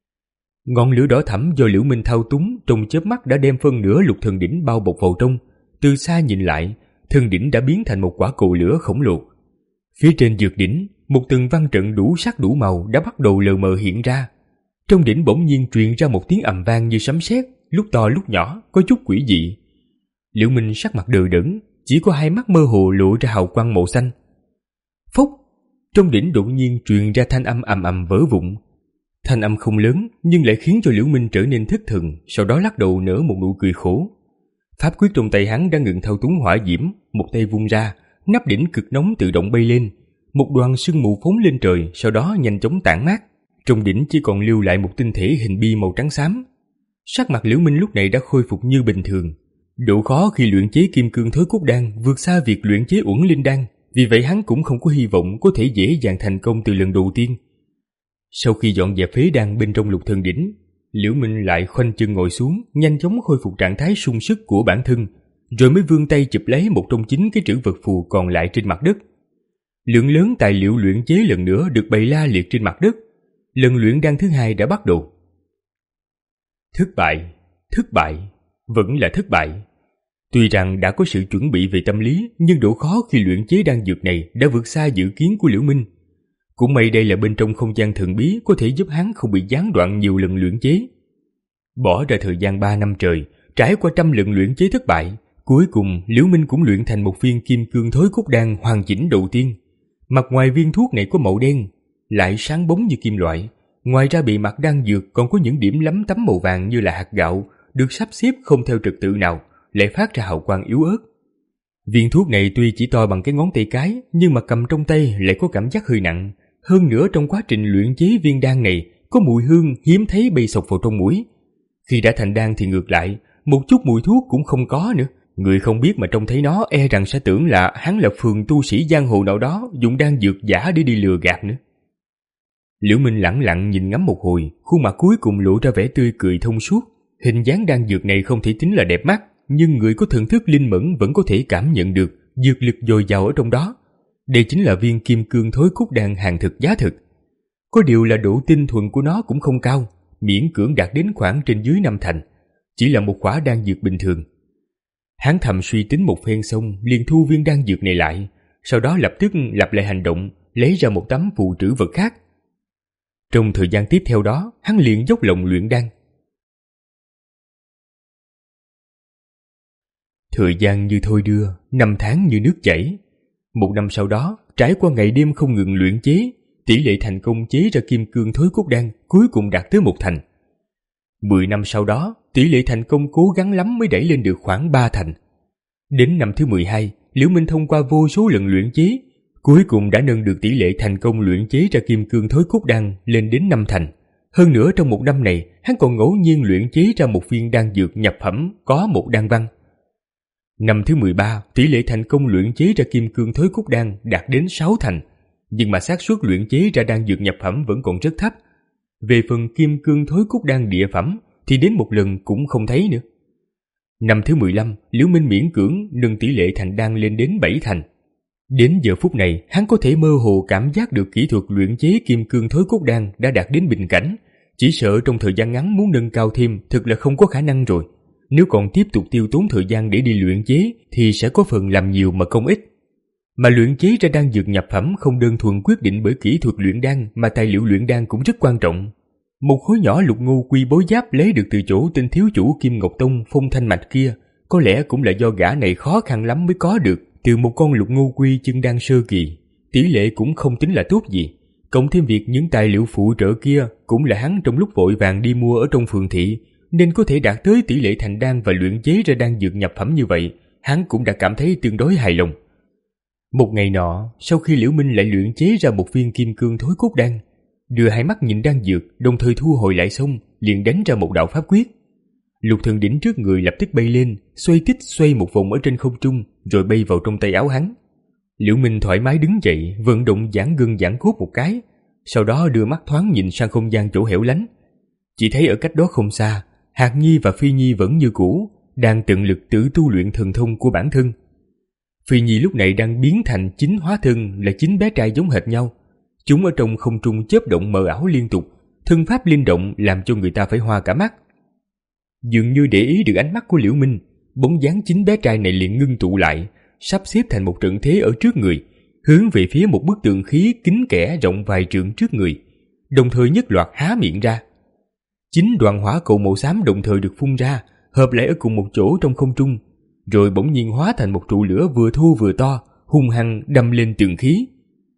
Ngọn lửa đỏ thẫm do Liễu Minh thao túng trong chớp mắt đã đem phân nửa lục thần đỉnh bao bọc vào trong. Từ xa nhìn lại, thân đỉnh đã biến thành một quả cầu lửa khổng lồ. Phía trên dược đỉnh, một từng văn trận đủ sắc đủ màu đã bắt đầu lờ mờ hiện ra. Trong đỉnh bỗng nhiên truyền ra một tiếng ầm vang như sấm sét, lúc to lúc nhỏ, có chút quỷ dị. Liễu Minh sắc mặt đờ đẫn, chỉ có hai mắt mơ hồ lộ ra hào quang màu xanh. Phốc, trong đỉnh đột nhiên truyền ra thanh âm ầm ầm vỡ vụn. Thanh âm không lớn nhưng lại khiến cho Liễu Minh trở nên thất thần, sau đó lắc đầu nở một nụ cười khổ. Pháp quyết trong tay hắn đang ngừng thao túng hỏa diễm, một tay vung ra, nắp đỉnh cực nóng tự động bay lên, một đoàn sương mù phóng lên trời, sau đó nhanh chóng tản mát. Trong đỉnh chỉ còn lưu lại một tinh thể hình bi màu trắng xám. Sắc mặt Liễu Minh lúc này đã khôi phục như bình thường. Độ khó khi luyện chế kim cương thối cốt đan vượt xa việc luyện chế uẩn linh đan, vì vậy hắn cũng không có hy vọng có thể dễ dàng thành công từ lần đầu tiên. Sau khi dọn dẹp phế đan bên trong lục thần đỉnh, Liễu Minh lại khoanh chân ngồi xuống, nhanh chóng khôi phục trạng thái sung sức của bản thân, rồi mới vươn tay chụp lấy một trong chín cái trữ vật phù còn lại trên mặt đất. Lượng lớn tài liệu luyện chế lần nữa được bày la liệt trên mặt đất. Lần luyện đan thứ hai đã bắt đầu. Thất bại, thất bại, vẫn là thất bại. Tuy rằng đã có sự chuẩn bị về tâm lý, nhưng độ khó khi luyện chế đan dược này đã vượt xa dự kiến của Liễu Minh. Cũng may đây là bên trong không gian thần bí có thể giúp hắn không bị gián đoạn nhiều lần luyện chế. Bỏ ra thời gian ba năm trời, trải qua trăm lần luyện chế thất bại, cuối cùng Liễu Minh cũng luyện thành một viên kim cương thối cốt đan hoàn chỉnh đầu tiên. Mặt ngoài viên thuốc này có màu đen, lại sáng bóng như kim loại. Ngoài ra bề mặt đan dược còn có những điểm lấm tấm màu vàng như là hạt gạo, được sắp xếp không theo trật tự nào, lại phát ra hào quang yếu ớt. Viên thuốc này tuy chỉ to bằng cái ngón tay cái, nhưng mà cầm trong tay lại có cảm giác hơi nặng. Hơn nữa trong quá trình luyện chế viên đan này có mùi hương hiếm thấy bay sộc vào trong mũi. Khi đã thành đan thì ngược lại, một chút mùi thuốc cũng không có nữa. Người không biết mà trông thấy nó e rằng sẽ tưởng là hắn là phường tu sĩ giang hồ nào đó dùng đan dược giả để đi lừa gạt nữa. Liễu Minh lẳng lặng nhìn ngắm một hồi, khuôn mặt cuối cùng lộ ra vẻ tươi cười thông suốt. Hình dáng đan dược này không thể tính là đẹp mắt, nhưng người có thần thức linh mẫn vẫn có thể cảm nhận được dược lực dồi dào ở trong đó. Đây chính là viên kim cương thối cốt đan hàng thực giá thực. Có điều là độ tinh thuần của nó cũng không cao, miễn cưỡng đạt đến khoảng trên dưới năm thành, chỉ là một khỏa đan dược bình thường. Hắn thầm suy tính một phen xong, liền thu viên đan dược này lại, sau đó lập tức lặp lại hành động, lấy ra một tấm phù trữ vật khác. Trong thời gian tiếp theo đó, hắn liền dốc lòng luyện đan. Thời gian như thôi đưa, năm tháng như nước chảy. Một năm sau đó, trải qua ngày đêm không ngừng luyện chế, tỷ lệ thành công chế ra kim cương thối cốt đan cuối cùng đạt tới một thành. Mười năm sau đó, tỷ lệ thành công cố gắng lắm mới đẩy lên được khoảng ba thành. Đến năm thứ mười hai, Liễu Minh thông qua vô số lần luyện chế, cuối cùng đã nâng được tỷ lệ thành công luyện chế ra kim cương thối cốt đan lên đến năm thành. Hơn nữa trong một năm này, hắn còn ngẫu nhiên luyện chế ra một viên đan dược nhập phẩm có một đan văn. Năm thứ mười ba, tỷ lệ thành công luyện chế ra kim cương thối cốt đan đạt đến sáu thành, nhưng mà xác suất luyện chế ra đan dược nhập phẩm vẫn còn rất thấp. Về phần kim cương thối cốt đan địa phẩm thì đến một lần cũng không thấy nữa. Năm thứ mười lăm, Liễu Minh miễn cưỡng nâng tỷ lệ thành đan lên đến bảy thành. Đến giờ phút này, hắn có thể mơ hồ cảm giác được kỹ thuật luyện chế kim cương thối cốt đan đã đạt đến bình cảnh, chỉ sợ trong thời gian ngắn muốn nâng cao thêm thực là không có khả năng rồi. Nếu còn tiếp tục tiêu tốn thời gian để đi luyện chế thì sẽ có phần làm nhiều mà không ít. Mà luyện chế ra đan dược nhập phẩm không đơn thuần quyết định bởi kỹ thuật luyện đan, mà tài liệu luyện đan cũng rất quan trọng. Một khối nhỏ lục ngô quy bối giáp lấy được từ chỗ tên thiếu chủ Kim Ngọc Tông Phong Thanh Mạch kia, có lẽ cũng là do gã này khó khăn lắm mới có được từ một con lục ngô quy chân đan sơ kỳ. Tỷ lệ cũng không tính là tốt gì, cộng thêm việc những tài liệu phụ trợ kia cũng là hắn trong lúc vội vàng đi mua ở trong phường thị, nên có thể đạt tới tỷ lệ thành đan và luyện chế ra đan dược nhập phẩm như vậy, hắn cũng đã cảm thấy tương đối hài lòng. Một ngày nọ, sau khi Liễu Minh lại luyện chế ra một viên kim cương thối cốt đan, đưa hai mắt nhìn đan dược, đồng thời thu hồi lại xong, liền đánh ra một đạo pháp quyết. Lục thần đỉnh trước người lập tức bay lên, xoay tít xoay một vòng ở trên không trung, rồi bay vào trong tay áo hắn. Liễu Minh thoải mái đứng dậy, vận động giãn gân giãn cốt một cái, sau đó đưa mắt thoáng nhìn sang không gian chỗ hẻo lánh. Chỉ thấy ở cách đó không xa, Hạc Nhi và Phi Nhi vẫn như cũ, đang tận lực tự tu luyện thần thông của bản thân. Phi Nhi lúc này đang biến thành chín hóa thân là chín bé trai giống hệt nhau. Chúng ở trong không trung chớp động mờ ảo liên tục, thân pháp linh động làm cho người ta phải hoa cả mắt. Dường như để ý được ánh mắt của Liễu Minh, bóng dáng chín bé trai này liền ngưng tụ lại, sắp xếp thành một trận thế ở trước người, hướng về phía một bức tường khí kín kẽ rộng vài trượng trước người, đồng thời nhất loạt há miệng ra. Chín đoàn hỏa cầu màu xám đồng thời được phun ra, hợp lại ở cùng một chỗ trong không trung, rồi bỗng nhiên hóa thành một trụ lửa vừa thô vừa to, hung hăng đâm lên tường khí.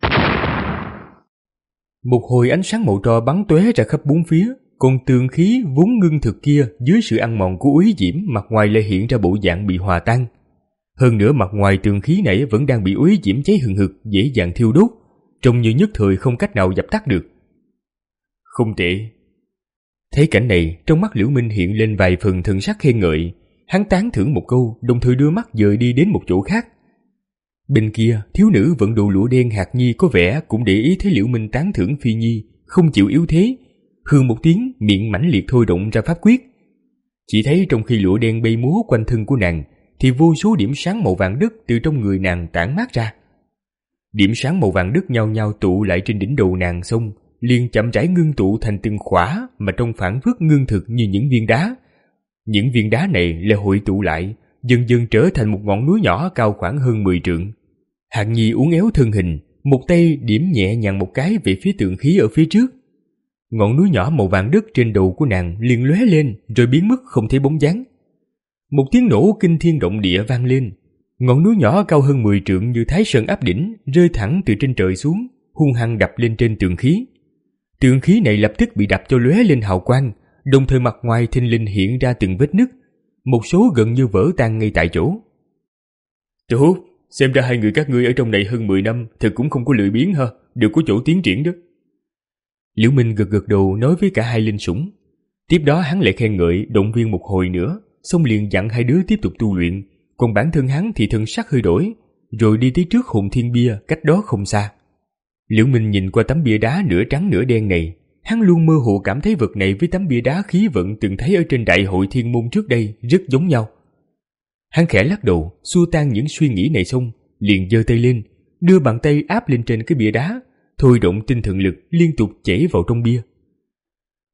Một hồi ánh sáng màu tro bắn tóe ra khắp bốn phía, còn tường khí vốn ngưng thực kia dưới sự ăn mòn của úy diễm mặt ngoài lại hiện ra bộ dạng bị hòa tan. Hơn nữa mặt ngoài tường khí này vẫn đang bị úy diễm cháy hừng hực, dễ dàng thiêu đốt, trông như nhất thời không cách nào dập tắt được. Không tệ. Thấy cảnh này, trong mắt Liễu Minh hiện lên vài phần thần sắc khen ngợi, hắn tán thưởng một câu, đồng thời đưa mắt dời đi đến một chỗ khác. Bên kia, thiếu nữ vận đồ lụa đen Hạc Nhi có vẻ cũng để ý thấy Liễu Minh tán thưởng Phi Nhi, không chịu yếu thế, hừ một tiếng, miệng mãnh liệt thôi động ra pháp quyết. Chỉ thấy trong khi lụa đen bay múa quanh thân của nàng, thì vô số điểm sáng màu vàng đất từ trong người nàng tản mát ra. Điểm sáng màu vàng đất nhau nhau tụ lại trên đỉnh đầu nàng, xong liền chậm rãi ngưng tụ thành từng khỏa mà trong phản phất ngưng thực như những viên đá. Những viên đá này lại hội tụ lại, dần dần trở thành một ngọn núi nhỏ cao khoảng hơn mười trượng. Hạc Nhi uốn éo thân hình, một tay điểm nhẹ nhàng một cái về phía tượng khí ở phía trước. Ngọn núi nhỏ màu vàng đất trên đầu của nàng liền lóe lên rồi biến mất không thấy bóng dáng. Một tiếng nổ kinh thiên động địa vang lên. Ngọn núi nhỏ cao hơn mười trượng như Thái Sơn áp đỉnh rơi thẳng từ trên trời xuống, hung hăng đập lên trên tượng khí. Tượng khí này lập tức bị đập cho lóe lên hào quang, đồng thời mặt ngoài thình lình hiện ra từng vết nứt, một số gần như vỡ tan ngay tại chỗ. Tốt, xem ra hai người các ngươi ở trong này hơn mười năm, thật cũng không có lười biếng ha, đều có chỗ tiến triển đó. Liễu Minh gật gật đầu nói với cả hai linh sủng. Tiếp đó hắn lại khen ngợi, động viên một hồi nữa, xong liền dặn hai đứa tiếp tục tu luyện, còn bản thân hắn thì thân sắc hơi đổi, rồi đi tới trước hồn thiên bia cách đó không xa. Liễu Minh nhìn qua tấm bia đá nửa trắng nửa đen này, hắn luôn mơ hồ cảm thấy vật này với tấm bia đá khí vận từng thấy ở trên đại hội thiên môn trước đây rất giống nhau. Hắn khẽ lắc đầu, xua tan những suy nghĩ này xong, liền giơ tay lên, đưa bàn tay áp lên trên cái bia đá, thôi động tinh thần lực liên tục chảy vào trong bia.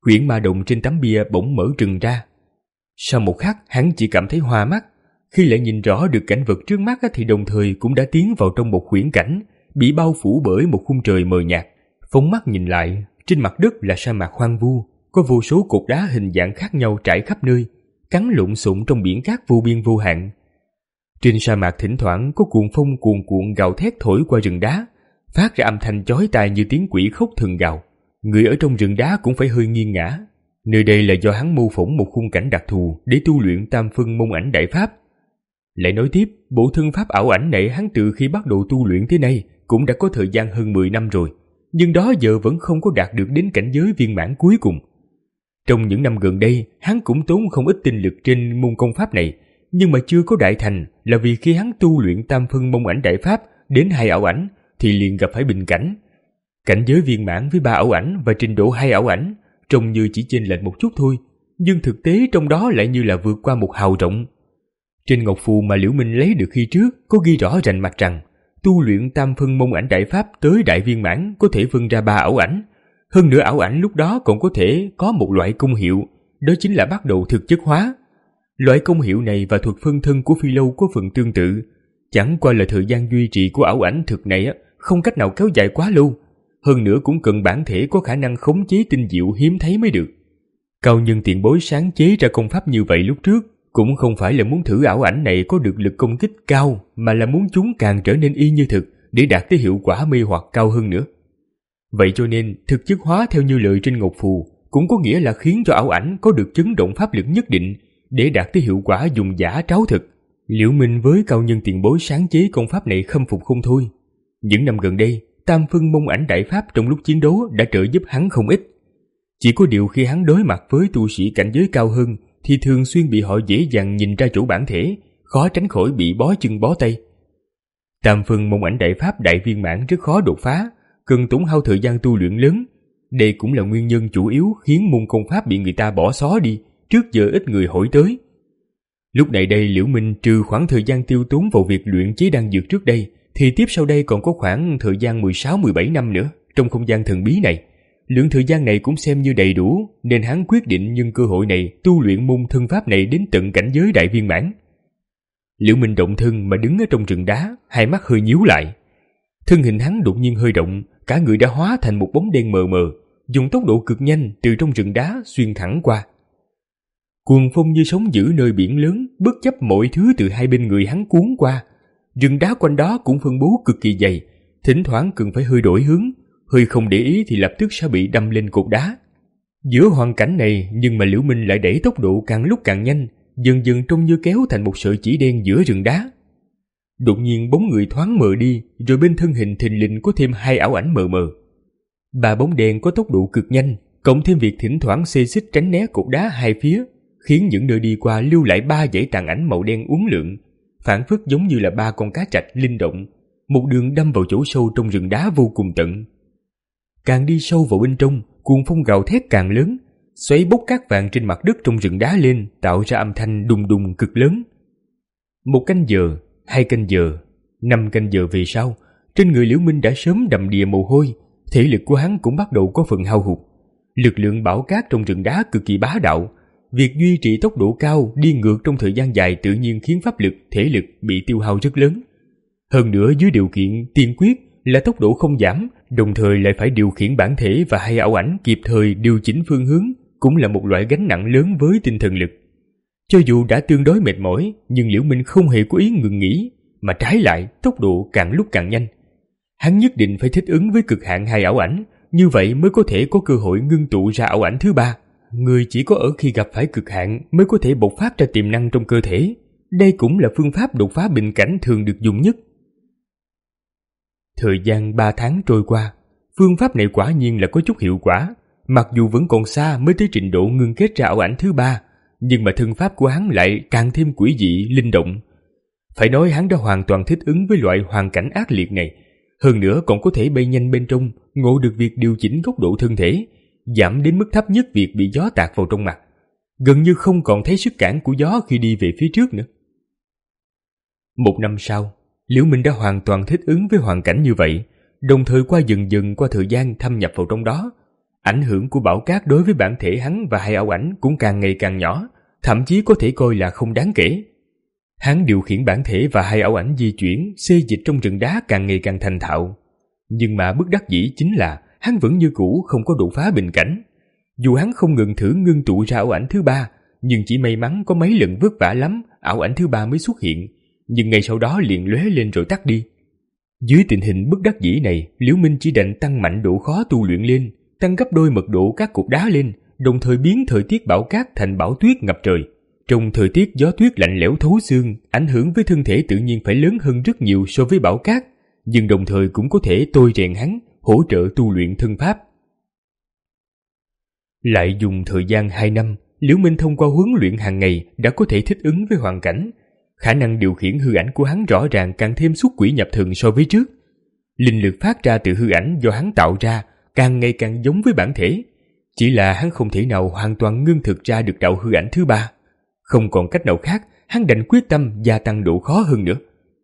Huyễn ma động trên tấm bia bỗng mở trừng ra. Sau một khắc, hắn chỉ cảm thấy hoa mắt. Khi lại nhìn rõ được cảnh vật trước mắt thì đồng thời cũng đã tiến vào trong một huyễn cảnh, bị bao phủ bởi một khung trời mờ nhạt. Phóng mắt nhìn lại, trên mặt đất là sa mạc hoang vu, có vô số cột đá hình dạng khác nhau trải khắp nơi, cắn lộn xộn trong biển cát vô biên vô hạn. Trên sa mạc thỉnh thoảng có cuồng phong cuồn cuộn gào thét thổi qua rừng đá, phát ra âm thanh chói tai như tiếng quỷ khóc thường gào. Người ở trong rừng đá cũng phải hơi nghiêng ngã. Nơi đây là do hắn mô phỏng một khung cảnh đặc thù để tu luyện tam phân môn ảnh đại pháp. Lại nói tiếp, bộ thân pháp ảo ảnh này hắn từ khi bắt đầu tu luyện tới nay cũng đã có thời gian hơn mười năm rồi, nhưng đó giờ vẫn không có đạt được đến cảnh giới viên mãn cuối cùng. Trong những năm gần đây, hắn cũng tốn không ít tinh lực trên môn công pháp này, nhưng mà chưa có đại thành là vì khi hắn tu luyện tam phân môn ảnh đại pháp đến hai ảo ảnh thì liền gặp phải bình cảnh. Cảnh giới viên mãn với ba ảo ảnh và trình độ hai ảo ảnh trông như chỉ chênh lệch một chút thôi, nhưng thực tế trong đó lại như là vượt qua một hào rộng. Trên ngọc phù mà Liễu Minh lấy được khi trước có ghi rõ rành mạch rằng tu luyện tam phân môn ảnh đại pháp tới đại viên mãn có thể phân ra ba ảo ảnh. Hơn nữa ảo ảnh lúc đó còn có thể có một loại công hiệu, đó chính là bắt đầu thực chất hóa. Loại công hiệu này và thuật phân thân của Phi Lâu có phần tương tự, chẳng qua là thời gian duy trì của ảo ảnh thực này không cách nào kéo dài quá lâu, hơn nữa cũng cần bản thể có khả năng khống chế tinh diệu hiếm thấy mới được. Cao nhân tiền bối sáng chế ra công pháp như vậy lúc trước cũng không phải là muốn thử ảo ảnh này có được lực công kích cao, mà là muốn chúng càng trở nên y như thực để đạt tới hiệu quả mê hoặc cao hơn nữa. Vậy cho nên thực chất hóa theo như lời trên ngọc phù cũng có nghĩa là khiến cho ảo ảnh có được chấn động pháp lực nhất định để đạt tới hiệu quả dùng giả tráo thực. Liễu Minh với cao nhân tiền bối sáng chế công pháp này khâm phục không thôi. Những năm gần đây, tam phân môn ảnh đại pháp trong lúc chiến đấu đã trợ giúp hắn không ít. Chỉ có điều khi hắn đối mặt với tu sĩ cảnh giới cao hơn thì thường xuyên bị họ dễ dàng nhìn ra chỗ bản thể, khó tránh khỏi bị bó chân bó tay. Tam phân môn ảnh đại pháp đại viên mãn rất khó đột phá, cần tốn hao thời gian tu luyện lớn. Đây cũng là nguyên nhân chủ yếu khiến môn công pháp bị người ta bỏ xó đi, trước giờ ít người hỏi tới. Lúc này đây Liễu Minh trừ khoảng thời gian tiêu tốn vào việc luyện chế đan dược trước đây, thì tiếp sau đây còn có khoảng thời gian mười sáu mười bảy năm nữa trong không gian thần bí này. Lượng thời gian này cũng xem như đầy đủ, nên hắn quyết định nhân cơ hội này tu luyện môn thân pháp này đến tận cảnh giới đại viên mãn. Liễu Minh động thân mà đứng ở trong rừng đá, hai mắt hơi nhíu lại. Thân hình hắn đột nhiên hơi động, cả người đã hóa thành một bóng đen mờ mờ, dùng tốc độ cực nhanh từ trong rừng đá xuyên thẳng qua. Cuồng phong như sóng dữ nơi biển lớn, bất chấp mọi thứ từ hai bên người hắn cuốn qua. Rừng đá quanh đó cũng phân bố cực kỳ dày, thỉnh thoảng cần phải hơi đổi hướng, hơi không để ý thì lập tức sẽ bị đâm lên cột đá. Giữa hoàn cảnh này nhưng mà Liễu Minh lại đẩy tốc độ càng lúc càng nhanh, dần dần trông như kéo thành một sợi chỉ đen giữa rừng đá. Đột nhiên bóng người thoáng mờ đi, rồi bên thân hình thình lình có thêm hai ảo ảnh mờ mờ. Ba bóng đen có tốc độ cực nhanh, cộng thêm việc thỉnh thoảng xê xích tránh né cột đá hai phía, khiến những nơi đi qua lưu lại ba dãy tàn ảnh màu đen uốn lượn, phản phất giống như là ba con cá trạch linh động, một đường đâm vào chỗ sâu trong rừng đá vô cùng tận. Càng đi sâu vào bên trong, cuồng phong gào thét càng lớn, xoáy bốc cát vàng trên mặt đất trong rừng đá lên, tạo ra âm thanh đùng đùng cực lớn. Một canh giờ, hai canh giờ, năm canh giờ về sau, trên người Liễu Minh đã sớm đầm đìa mồ hôi, thể lực của hắn cũng bắt đầu có phần hao hụt. Lực lượng bão cát trong rừng đá cực kỳ bá đạo, việc duy trì tốc độ cao đi ngược trong thời gian dài tự nhiên khiến pháp lực, thể lực bị tiêu hao rất lớn. Hơn nữa dưới điều kiện tiên quyết là tốc độ không giảm, đồng thời lại phải điều khiển bản thể và hai ảo ảnh kịp thời điều chỉnh phương hướng, cũng là một loại gánh nặng lớn với tinh thần lực. Cho dù đã tương đối mệt mỏi, nhưng Liễu Minh không hề có ý ngừng nghỉ, mà trái lại tốc độ càng lúc càng nhanh. Hắn nhất định phải thích ứng với cực hạn hai ảo ảnh, như vậy mới có thể có cơ hội ngưng tụ ra ảo ảnh thứ ba. Người chỉ có ở khi gặp phải cực hạn mới có thể bộc phát ra tiềm năng trong cơ thể. Đây cũng là phương pháp đột phá bình cảnh thường được dùng nhất. Thời gian ba tháng trôi qua, phương pháp này quả nhiên là có chút hiệu quả. Mặc dù vẫn còn xa mới tới trình độ ngưng kết ra ảo ảnh thứ ba, nhưng mà thân pháp của hắn lại càng thêm quỷ dị, linh động. Phải nói hắn đã hoàn toàn thích ứng với loại hoàn cảnh ác liệt này. Hơn nữa còn có thể bay nhanh bên trong, ngộ được việc điều chỉnh góc độ thân thể, giảm đến mức thấp nhất việc bị gió tạt vào trong mặt. Gần như không còn thấy sức cản của gió khi đi về phía trước nữa. Một năm sau, Liễu Minh đã hoàn toàn thích ứng với hoàn cảnh như vậy, đồng thời qua dần dần qua thời gian thâm nhập vào trong đó. Ảnh hưởng của bão cát đối với bản thể hắn và hai ảo ảnh cũng càng ngày càng nhỏ, thậm chí có thể coi là không đáng kể. Hắn điều khiển bản thể và hai ảo ảnh di chuyển, xê dịch trong rừng đá càng ngày càng thành thạo. Nhưng mà bất đắc dĩ chính là hắn vẫn như cũ không có đột phá bình cảnh. Dù hắn không ngừng thử ngưng tụ ra ảo ảnh thứ ba, nhưng chỉ may mắn có mấy lần vất vả lắm, ảo ảnh thứ ba mới xuất hiện, nhưng ngay sau đó liền lóe lên rồi tắt đi. Dưới tình hình bất đắc dĩ này, Liễu Minh chỉ đành tăng mạnh độ khó tu luyện lên, tăng gấp đôi mật độ các cục đá lên, đồng thời biến thời tiết bão cát thành bão tuyết ngập trời. Trong thời tiết gió tuyết lạnh lẽo thấu xương, ảnh hưởng với thân thể tự nhiên phải lớn hơn rất nhiều so với bão cát, nhưng đồng thời cũng có thể tôi rèn hắn, hỗ trợ tu luyện thân pháp. Lại dùng thời gian hai năm, Liễu Minh thông qua huấn luyện hàng ngày đã có thể thích ứng với hoàn cảnh. Khả năng điều khiển hư ảnh của hắn rõ ràng càng thêm xuất quỷ nhập thần so với trước. Linh lực phát ra từ hư ảnh do hắn tạo ra càng ngày càng giống với bản thể. Chỉ là hắn không thể nào hoàn toàn ngưng thực ra được đạo hư ảnh thứ ba. Không còn cách nào khác, hắn đành quyết tâm gia tăng độ khó hơn nữa.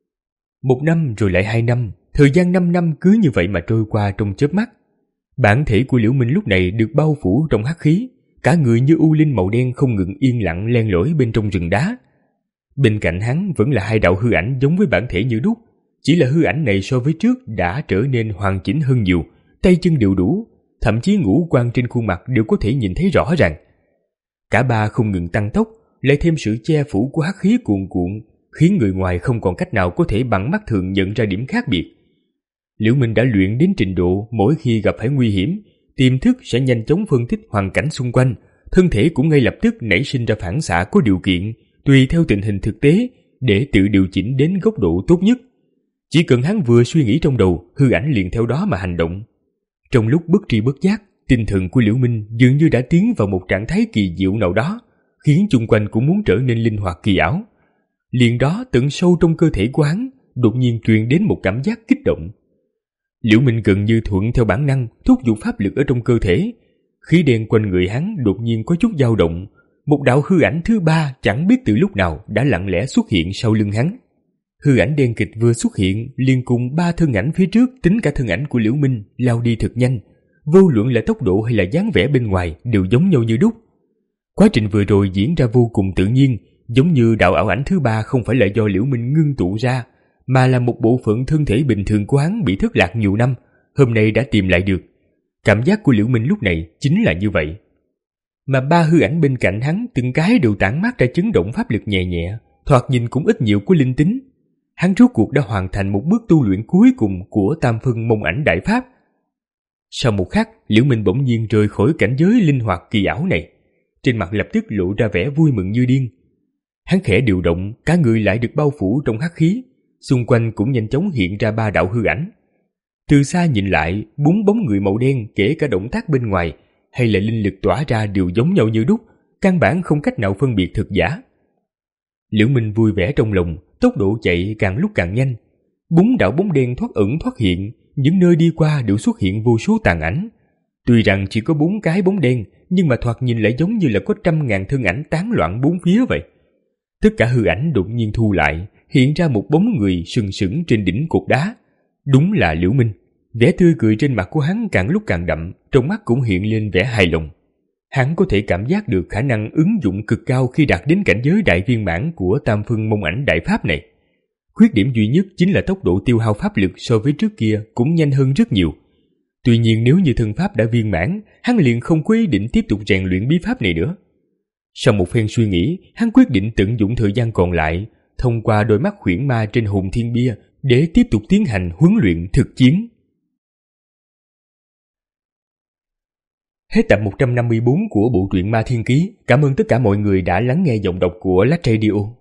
Một năm rồi lại hai năm, thời gian năm năm cứ như vậy mà trôi qua trong chớp mắt. Bản thể của Liễu Minh lúc này được bao phủ trong hắc khí, cả người như u linh màu đen không ngừng yên lặng len lỏi bên trong rừng đá. Bên cạnh hắn vẫn là hai đạo hư ảnh giống với bản thể như đúc, chỉ là hư ảnh này so với trước đã trở nên hoàn chỉnh hơn nhiều, tay chân đều đủ, thậm chí ngũ quan trên khuôn mặt đều có thể nhìn thấy rõ ràng. Cả ba không ngừng tăng tốc, lại thêm sự che phủ của hắc khí cuồn cuộn, khiến người ngoài không còn cách nào có thể bằng mắt thường nhận ra điểm khác biệt. Liễu Minh đã luyện đến trình độ mỗi khi gặp phải nguy hiểm, tiềm thức sẽ nhanh chóng phân tích hoàn cảnh xung quanh, thân thể cũng ngay lập tức nảy sinh ra phản xạ có điều kiện, tùy theo tình hình thực tế để tự điều chỉnh đến góc độ tốt nhất. Chỉ cần hắn vừa suy nghĩ trong đầu, hư ảnh liền theo đó mà hành động. Trong lúc bất tri bất giác, tinh thần của Liễu Minh dường như đã tiến vào một trạng thái kỳ diệu nào đó, khiến chung quanh cũng muốn trở nên linh hoạt kỳ ảo. Liền đó tận sâu trong cơ thể của hắn đột nhiên truyền đến một cảm giác kích động. Liễu Minh gần như thuận theo bản năng thúc giục pháp lực ở trong cơ thể, khí đen quanh người hắn đột nhiên có chút dao động. Một đạo hư ảnh thứ ba chẳng biết từ lúc nào đã lặng lẽ xuất hiện sau lưng hắn. Hư ảnh đen kịch vừa xuất hiện liền cùng ba thân ảnh phía trước, tính cả thân ảnh của Liễu Minh, lao đi thật nhanh. Vô luận là tốc độ hay là dáng vẻ bên ngoài đều giống nhau như đúc. Quá trình vừa rồi diễn ra vô cùng tự nhiên, giống như đạo ảo ảnh thứ ba không phải là do Liễu Minh ngưng tụ ra, mà là một bộ phận thân thể bình thường của hắn bị thất lạc nhiều năm, hôm nay đã tìm lại được. Cảm giác của Liễu Minh lúc này chính là như vậy. Mà ba hư ảnh bên cạnh hắn từng cái đều tản mát ra chấn động pháp lực nhẹ nhẹ, thoạt nhìn cũng ít nhiều của linh tính. Hắn rốt cuộc đã hoàn thành một bước tu luyện cuối cùng của Tam Phân Mông Ảnh Đại Pháp. Sau một khắc, Liễu Minh bỗng nhiên rời khỏi cảnh giới linh hoạt kỳ ảo này, trên mặt lập tức lộ ra vẻ vui mừng như điên. Hắn khẽ điều động, cả người lại được bao phủ trong hắc khí, xung quanh cũng nhanh chóng hiện ra ba đạo hư ảnh. Từ xa nhìn lại, bốn bóng người màu đen kể cả động tác bên ngoài hay là linh lực tỏa ra đều giống nhau như đúc, căn bản không cách nào phân biệt thực giả. Liễu Minh vui vẻ trong lòng, tốc độ chạy càng lúc càng nhanh. Bốn đạo bóng đen thoát ẩn thoát hiện, những nơi đi qua đều xuất hiện vô số tàn ảnh. Tuy rằng chỉ có bốn cái bóng đen, nhưng mà thoạt nhìn lại giống như là có trăm ngàn thân ảnh tán loạn bốn phía vậy. Tất cả hư ảnh đột nhiên thu lại, hiện ra một bóng người sừng sững trên đỉnh cột đá. Đúng là Liễu Minh. Vẻ tươi cười trên mặt của hắn càng lúc càng đậm, trong mắt cũng hiện lên vẻ hài lòng. Hắn có thể cảm giác được khả năng ứng dụng cực cao khi đạt đến cảnh giới đại viên mãn của Tam Phân Mông Ảnh Đại Pháp này. Khuyết điểm duy nhất chính là tốc độ tiêu hao pháp lực so với trước kia cũng nhanh hơn rất nhiều. Tuy nhiên nếu như thân pháp đã viên mãn, hắn liền không có ý định tiếp tục rèn luyện bí pháp này nữa. Sau một phen suy nghĩ, hắn quyết định tận dụng thời gian còn lại, thông qua đôi mắt huyễn ma trên hồn thiên bia để tiếp tục tiến hành huấn luyện thực chiến. Hết tập một trăm năm mươi bốn của bộ truyện Ma Thiên Ký. Cảm ơn tất cả mọi người đã lắng nghe giọng đọc của Lách Radio.